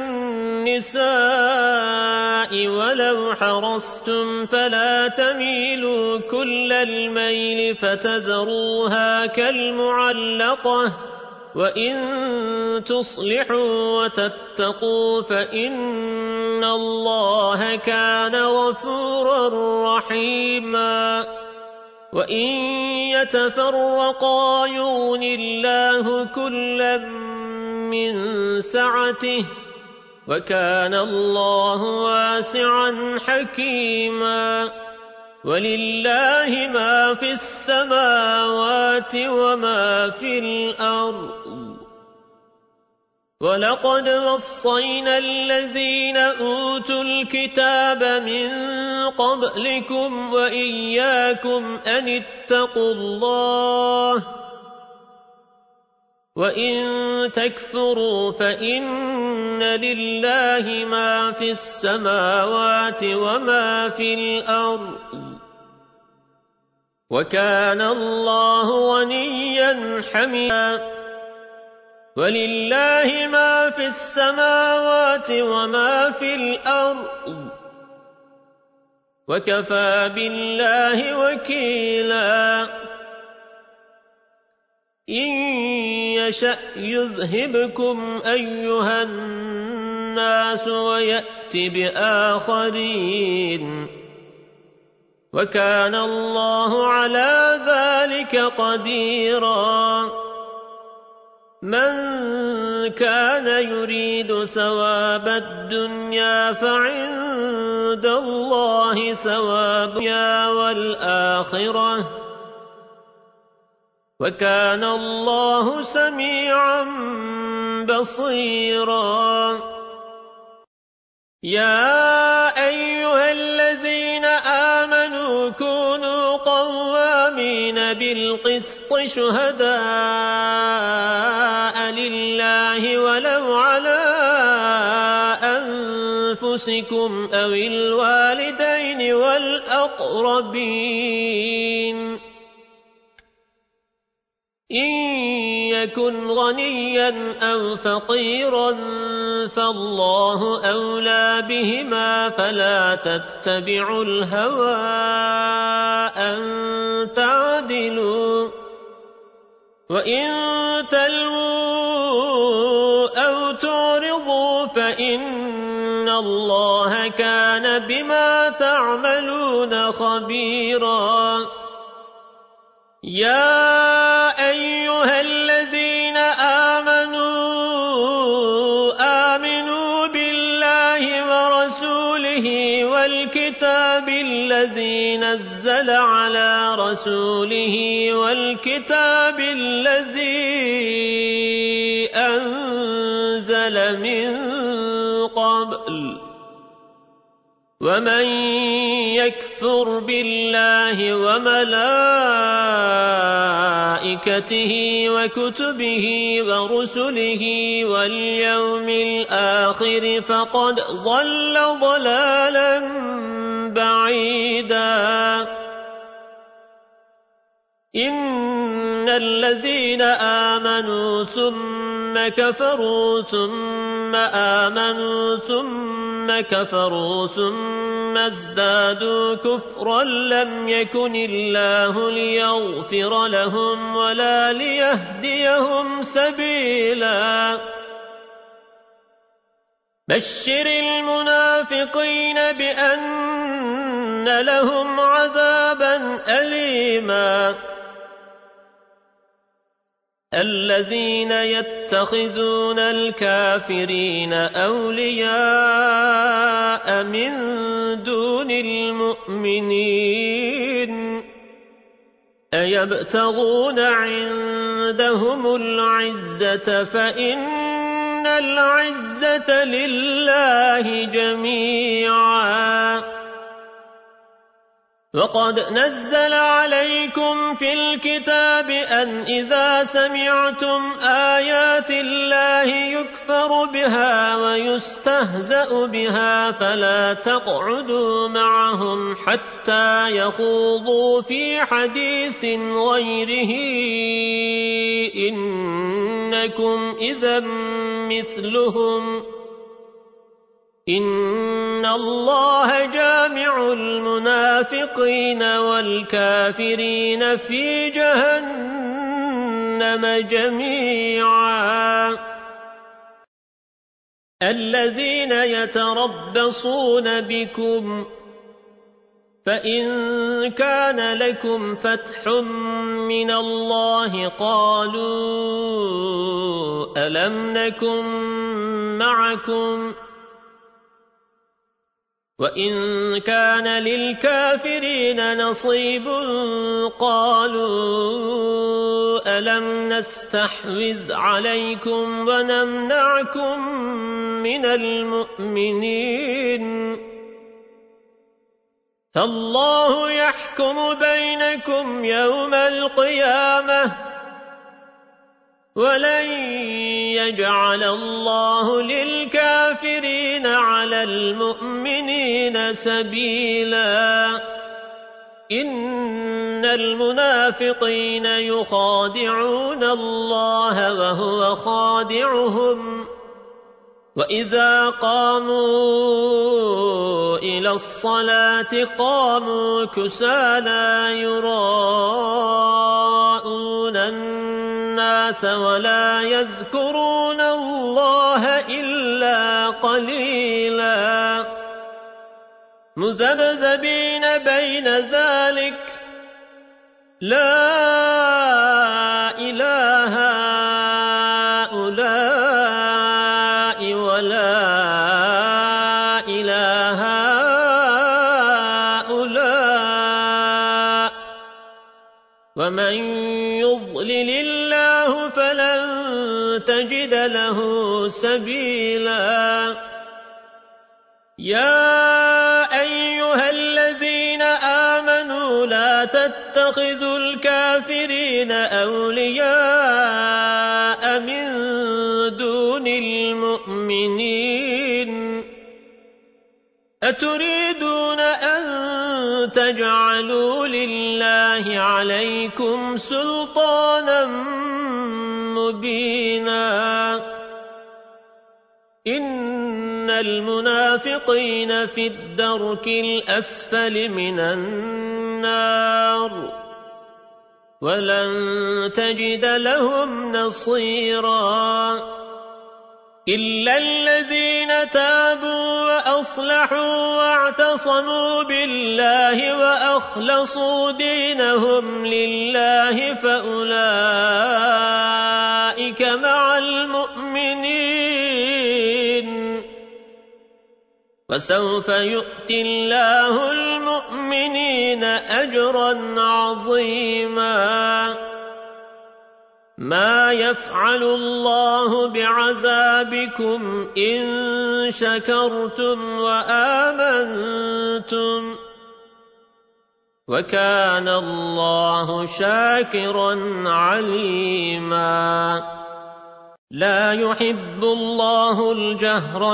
النساء ولو حرصتم فلا تميلوا كل الميل فتذروها كالمعلقة وإن تصلحوا وتتقوا فإن الله كان غفورا رحيما وإن يتفرقا يغن الله كلا من سعته وكان الله واسعا حكيما ولله ما في السماوات وما في الأرض ولقد وصينا الذين أوتوا الكتاب من قبلكم وإياكم أن اتقوا الله وَإِن تَكْفُرُوا فَإِنَّ لِلَّهِ مَا فِي السَّمَاوَاتِ وَمَا فِي الْأَرْضِ وَكَانَ اللَّهُ غَنِيًّا حَمِيدًا وَلِلَّهِ مَا فِي السَّمَاوَاتِ وَمَا فِي الْأَرْضِ وَكَفَى بِاللَّهِ وَكِيلًا إِن يَشَأْ يُذْهِبْكُمْ أَيُّهَا النَّاسُ وَيَأْتِ بِآخَرِينَ وَكَانَ اللَّهُ عَلَى ذَلِكَ قَدِيرًا مَنْ كَانَ يُرِيدُ ثَوَابَ الدُّنْيَا فَعِندَ اللَّهِ ثَوَابُ الدُّنْيَا وَالْآخِرَةِ وَكَانَ اللَّهُ سَمِيعًا بَصِيرًا يَا أَيُّهَا الَّذِينَ آمَنُوا كُونُوا قَوَّامِينَ بِالْقِسْطِ شُهَدَاءَ لِلَّهِ وَلَوْ عَلَى أَنفُسِكُمْ أَوِ الْوَالِدَيْنِ وَالْأَقْرَبِينَ إِن يَكُنْ غَنِيًّا أَوْ فَقِيرًا فَاللَّهُ أَوْلَى بِهِمَا فَلَا تَتَّبِعُوا الْهَوَى أَن تَعْدِلُوا وَإِن تَلْوُوا أَوْ تُعْرِضُوا فَإِنَّ اللَّهَ كَانَ بِمَا تَعْمَلُونَ خَبِيرًا يَا أَيُّهَا الَّذِينَ آمنوا بِاللَّهِ وَرَسُولِهِ وَالْكِتَابِ الَّذِي نَزَّلَ عَلَى رَسُولِهِ وَالْكِتَابِ الَّذِي أَنزَلَ مِن قَبْلُ وَمَن يَكْفُرْ بِاللَّهِ وَمَلَائِكَتِهِ وَكُتُبِهِ وَرُسُلِهِ وَالْيَوْمِ الْآخِرِ فَقَدْ ضَلَّ ضَلَالًا بَعِيدًا إِنَّ الَّذِينَ آمَنُوا ثُمَّ كَفَرُوا ثُمَّ آمَنُوا ثُمَّ كَفَرُوا ثُمَّ ازْدَادُوا كُفْرًا لَّمْ يَكُنِ اللَّهُ لِيَغْفِرَ لَهُمْ وَلَا لِيَهْدِيَهُمْ سَبِيلًا بَشِّرِ الْمُنَافِقِينَ بِأَنَّ لَهُمْ عَذَابًا أَلِيمًا الَّذِينَ يَتَّخِذُونَ الْكَافِرِينَ أَوْلِيَاءَ مِن دُونِ الْمُؤْمِنِينَ أَيَبْتَغُونَ عِندَهُمُ الْعِزَّةَ فَإِنَّ الْعِزَّةَ لِلَّهِ جَمِيعًا وَقَدْ نَزَّلَ عَلَيْكُمْ فِي الْكِتَابِ أَنْ إِذَا سَمِعْتُمْ آيَاتِ اللَّهِ يُكْفَرُ بِهَا وَيُسْتَهْزَأُ بِهَا فَلَا تَقْعُدُوا مَعَهُمْ حَتَّى يَخُوضُوا فِي حَدِيثٍ غَيْرِهِ إِنَّكُمْ إِذًا مِثْلُهُمْ إِنَّ اللَّهَ جَامِعُ الْمُنَافِقِينَ وَالْكَافِرِينَ فِي جَهَنَّمَ جَمِيعًا الَّذِينَ يَتَرَبَّصُونَ بِكُمْ فَإِن كَانَ لَكُمْ فَتْحٌ مِّنَ اللَّهِ قَالُوا أَلَمْ نَكُن مَّعَكُمْ وَإِن كَانَ لِلْكَافِرِينَ نَصِيبٌ قَالُوا أَلَمْ نَسْتَحْوِذْ عَلَيْكُمْ وَنَمْنَعْكُمْ مِنَ الْمُؤْمِنِينَ فَاللَّهُ يَحْكُمُ بَيْنَكُمْ يَوْمَ الْقِيَامَةِ ولن يجعل الله للكافرين على المؤمنين سبيلا إن المنافقين يخادعون الله وهو خادعهم وإذا قاموا إلى الصلاة قاموا كسالى يراءون الناس ولا يذكرون الله إلا قليلا مذبذبين بين ذلك لا إله هؤلاء ولا إله هؤلاء ومن يضلل الله فلن تجد له سبيلا يا أيها الذين آمنوا لا تتخذوا الكافرين أولياء من دون المؤمنين أتريدون أن تجعلوا لله عليكم سلطانا مبينا إن المنافقين في الدرك الأسفل من النار ولن تجد لهم نصيرا إلا الذين تابوا وأصلحوا واعتصموا بالله وأخلصوا دينهم لله فأولئك مع المؤمنين وسوف يؤتي الله المؤمنين أجرا عظيما ما يفعل الله بعذابكم إن شكرتم وآمنتم وكان الله شاكرا عليما لا يحب الله الجهر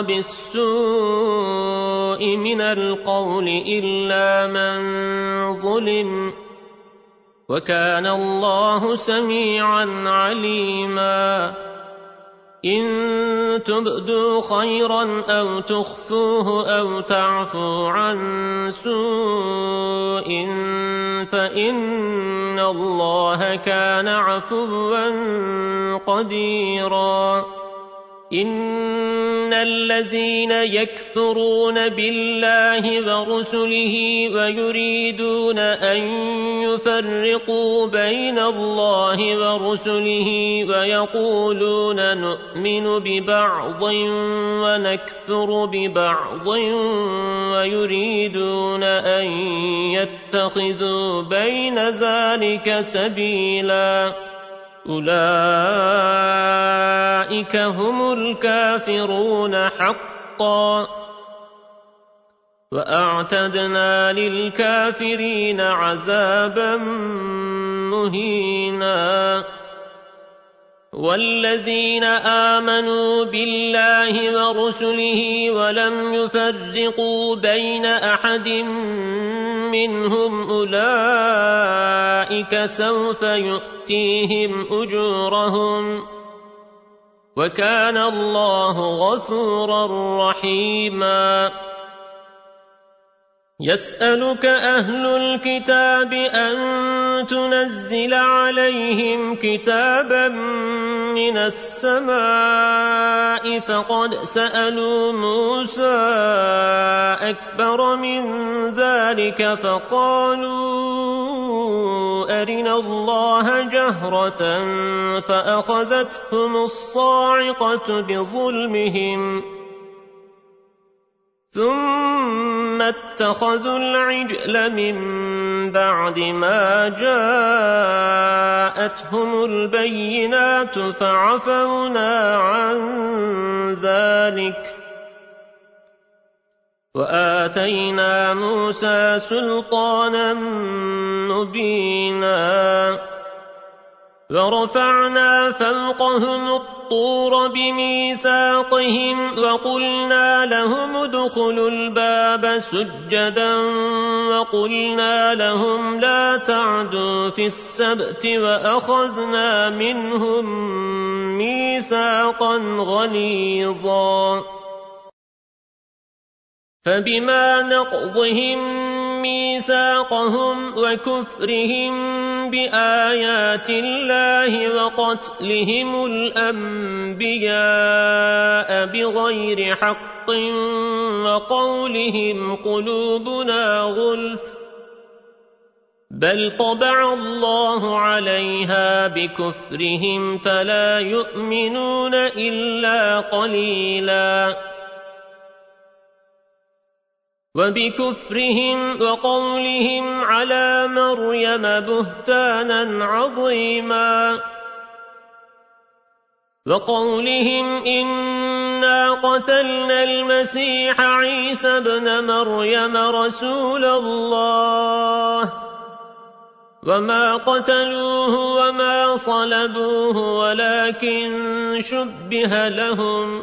بالسوء من القول إلا من ظلم وكان الله سميعا عليما إن تبدوا خيرا أو تخفوه أو تعفوا عن سوء فإن الله كان عفوا قديرا إن الذين يكفرون بالله ورسله ويريدون أن يفرقوا بين الله ورسله ويقولون نؤمن ببعض ونكفر ببعض ويريدون أن يتخذوا بين ذلك سبيلا أولئك هم الكافرون حقا وأعتدنا للكافرين عذابا مهينا والذين آمنوا بالله ورسله ولم يفرقوا بين أحد منهم أولئك سوف يؤتيهم أجورهم وكان الله غفورا رحيما يسألك أهل الكتاب أن تنزل عليهم كتابا من السماء فقد سألوا موسى أكبر من ذلك فقالوا أرنا الله جهرة فأخذتهم الصاعقة بظلمهم ثم اتخذوا العجل من بعد ما جاءتهم البينات فعفونا عن ذلك وآتينا موسى سلطانا مبينا ورفعنا فوقهم الطور بميثاقهم وقلنا لهم ادخلوا الباب سجدا وقلنا لهم لا تعدوا في السبت وأخذنا منهم ميثاقا غليظا فبما نقضهم ميثاقهم وكفرهم بآيات الله وقتلهم الأنبياء بغير حق وقولهم قلوبنا غلف بل طبع الله عليها بكفرهم فلا يؤمنون إلا قليلا وبكفرهم وقولهم على مريم بهتانا عظيما وقولهم إنا قتلنا المسيح عيسى ابن مريم رسول الله وما قتلوه وما صلبوه ولكن شبه لهم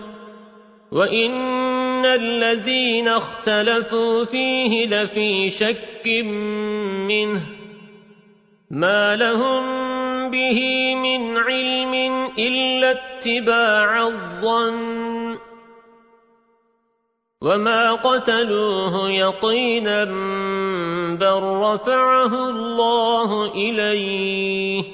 وإن الذين اختلفوا فيه لفي شك منه ما لهم به من علم إلا اتباع الظن وما قتلوه يقينا بل رفعه الله إليه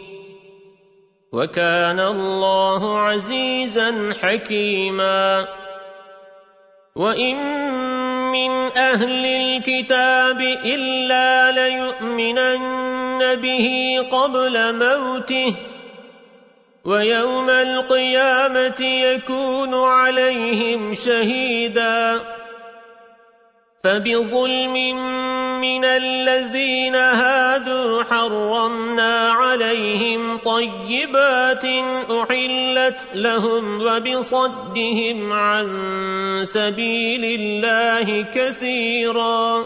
وكان الله عزيزا حكيما وإن من أهل الكتاب إلا ليؤمنن به قبل موته ويوم القيامة يكون عليهم شهيدا فبظلم من الذين هادوا حرمنا عليهم طيبات أحلت لهم وبصدهم عن سبيل الله كثيرا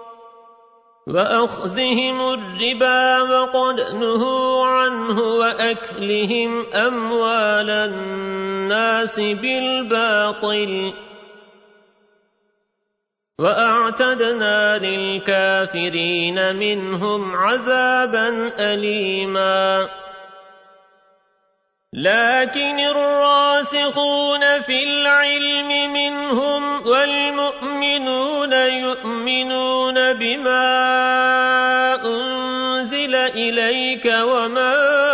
وأخذهم الربا وقد نهوا عنه وأكلهم أموال الناس بالباطل وأعتدنا للكافرين منهم عذابا أليما لكن الراسخون في العلم منهم والمؤمنون يؤمنون بما أنزل إليك وما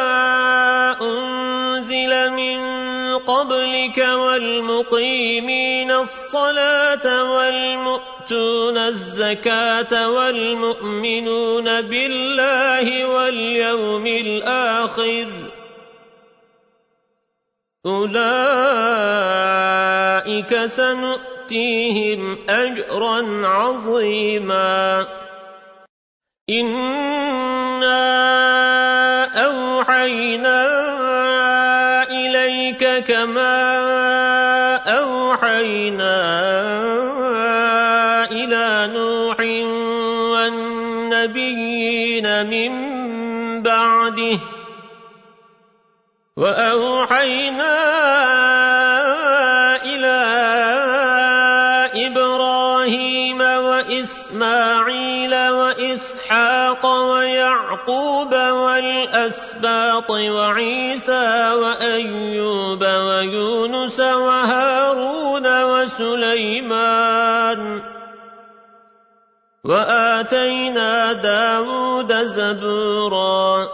أنزل من قبلك والمقيمين الصلاة والمؤتون الزكاة والمؤمنون بالله واليوم الآخر أولئك سنؤتيهم أجرا عظيما إنا أوحينا إليك كما أوحينا إلى نوح والنبيين من بعده وأوحينا إلى إبراهيم وإسماعيل وإسحاق ويعقوب والأسباط وعيسى وأيوب ويونس وهارون وسليمان وآتينا داود زبورا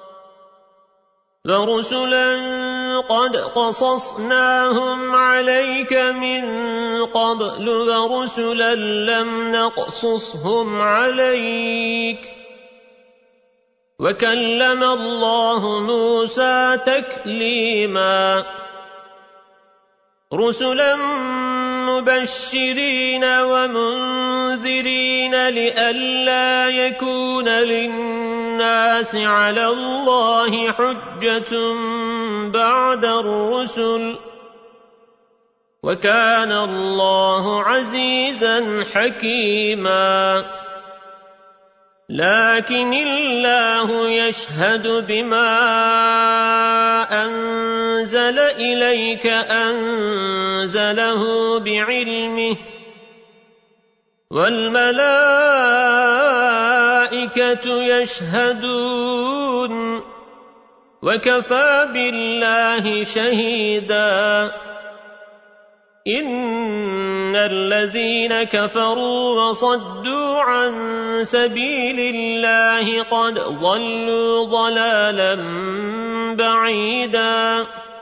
ورسلا قد قصصناهم عليك من قبل ورسلا لم نقصصهم عليك وكلم الله موسى تكليما رسلا مبشرين ومنذرين لئلا يكون للناس على الله حجة بعد الرسل وكان الله عزيزا حكيما لكن الله يشهد بما أنزل إليك أنزله بعلمه والملائكة يشهدون وكفى بالله شهيدا إن الذين كفروا وصدوا عن سبيل الله قد ضلوا ضلالا بعيدا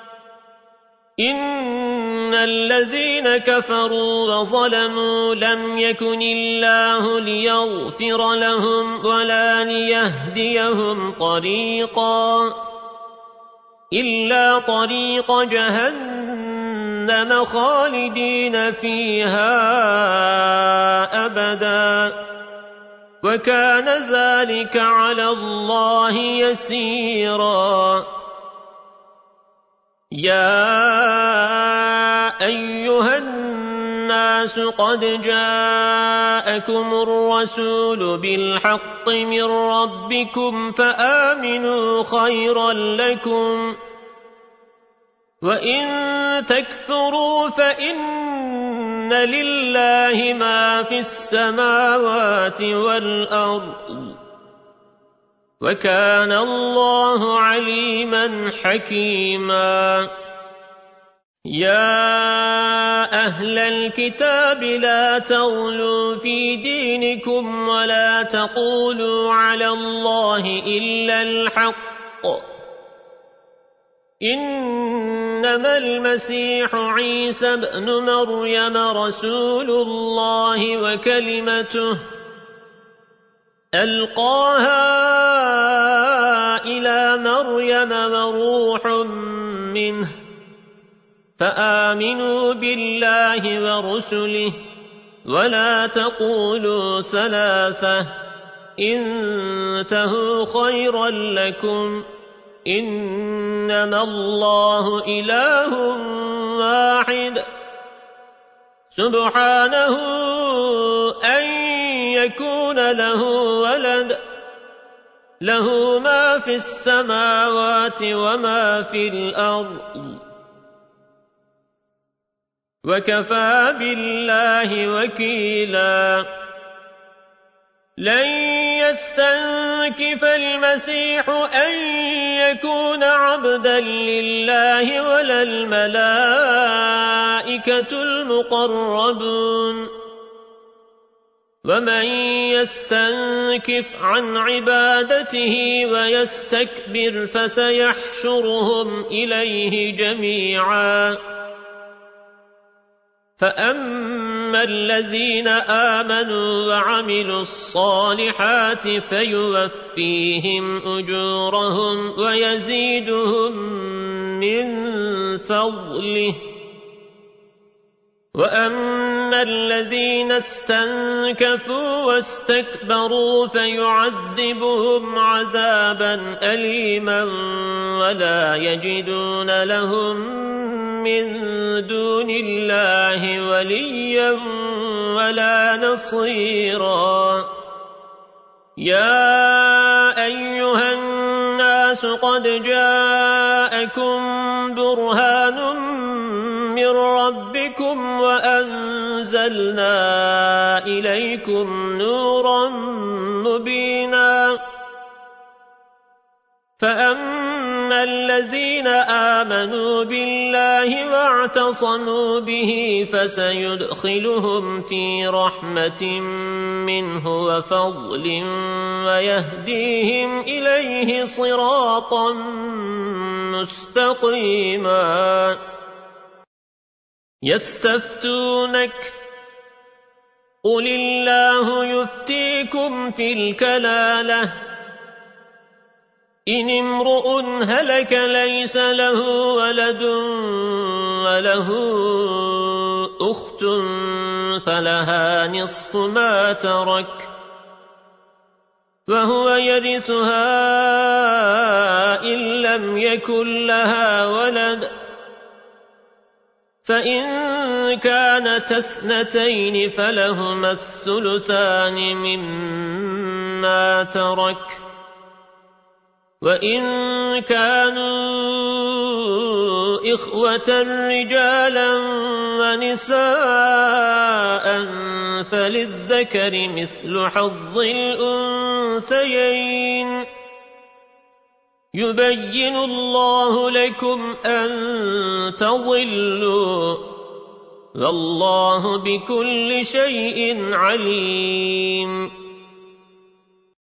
إن الذين كفروا وظلموا لم يكن الله ليغفر لهم ولا ليهديهم طريقا إلا طريق جهنم خالدين فيها أبدا وكان ذلك على الله يسيرا يا أيها الناس قد جاءكم الرسول بالحق من ربكم فآمنوا خيرا لكم وإن تكفروا فإن لله ما في السماوات والأرض وكان الله عليما حكيما يا أهل الكتاب لا تغلوا في دينكم ولا تقولوا على الله إلا الحق إنما المسيح عيسى ابن مريم رسول الله وكلمته ألقاها إلى مريم وروح منه فآمنوا بالله ورسله ولا تقولوا ثلاثة انتهوا خيرا لكم إنما الله إله واحد سبحانه أن يكون له ولد له ما في السماوات وما في الأرض وكفى بالله وكيلا لن يستنكف المسيح أن يكون عبدا لله ولا الملائكة المقربون ومن يستنكف عن عبادته ويستكبر فسيحشرهم إليه جميعا فأما الذين آمنوا وعملوا الصالحات فيوفيهم أجورهم ويزيدهم من فضله وأما الذين استنكفوا واستكبروا فيعذبهم عذابا أليما ولا يجدون لهم من دون الله وليا ولا نصيرا يا أيها الناس قد جاءكم برهان من ربكم وأنزلنا إليكم نورا مبينا فأما الذين آمنوا بالله واعتصموا به فسيدخلهم في رحمة منه وفضل ويهديهم إليه صراطا مستقيما يستفتونك قل الله يفتيكم في الكلالة إن امرؤ هلك ليس له ولد وله أخت فلها نصف ما ترك وهو يرثها إن لم يكن لها ولد فإن كانت اثنتين فلهما الثلثان مما مما ترك وإن كانوا إخوة رجالا ونساء فللذكر مثل حظ الأنثيين يبين الله لكم أن تضلوا والله بكل شيء عليم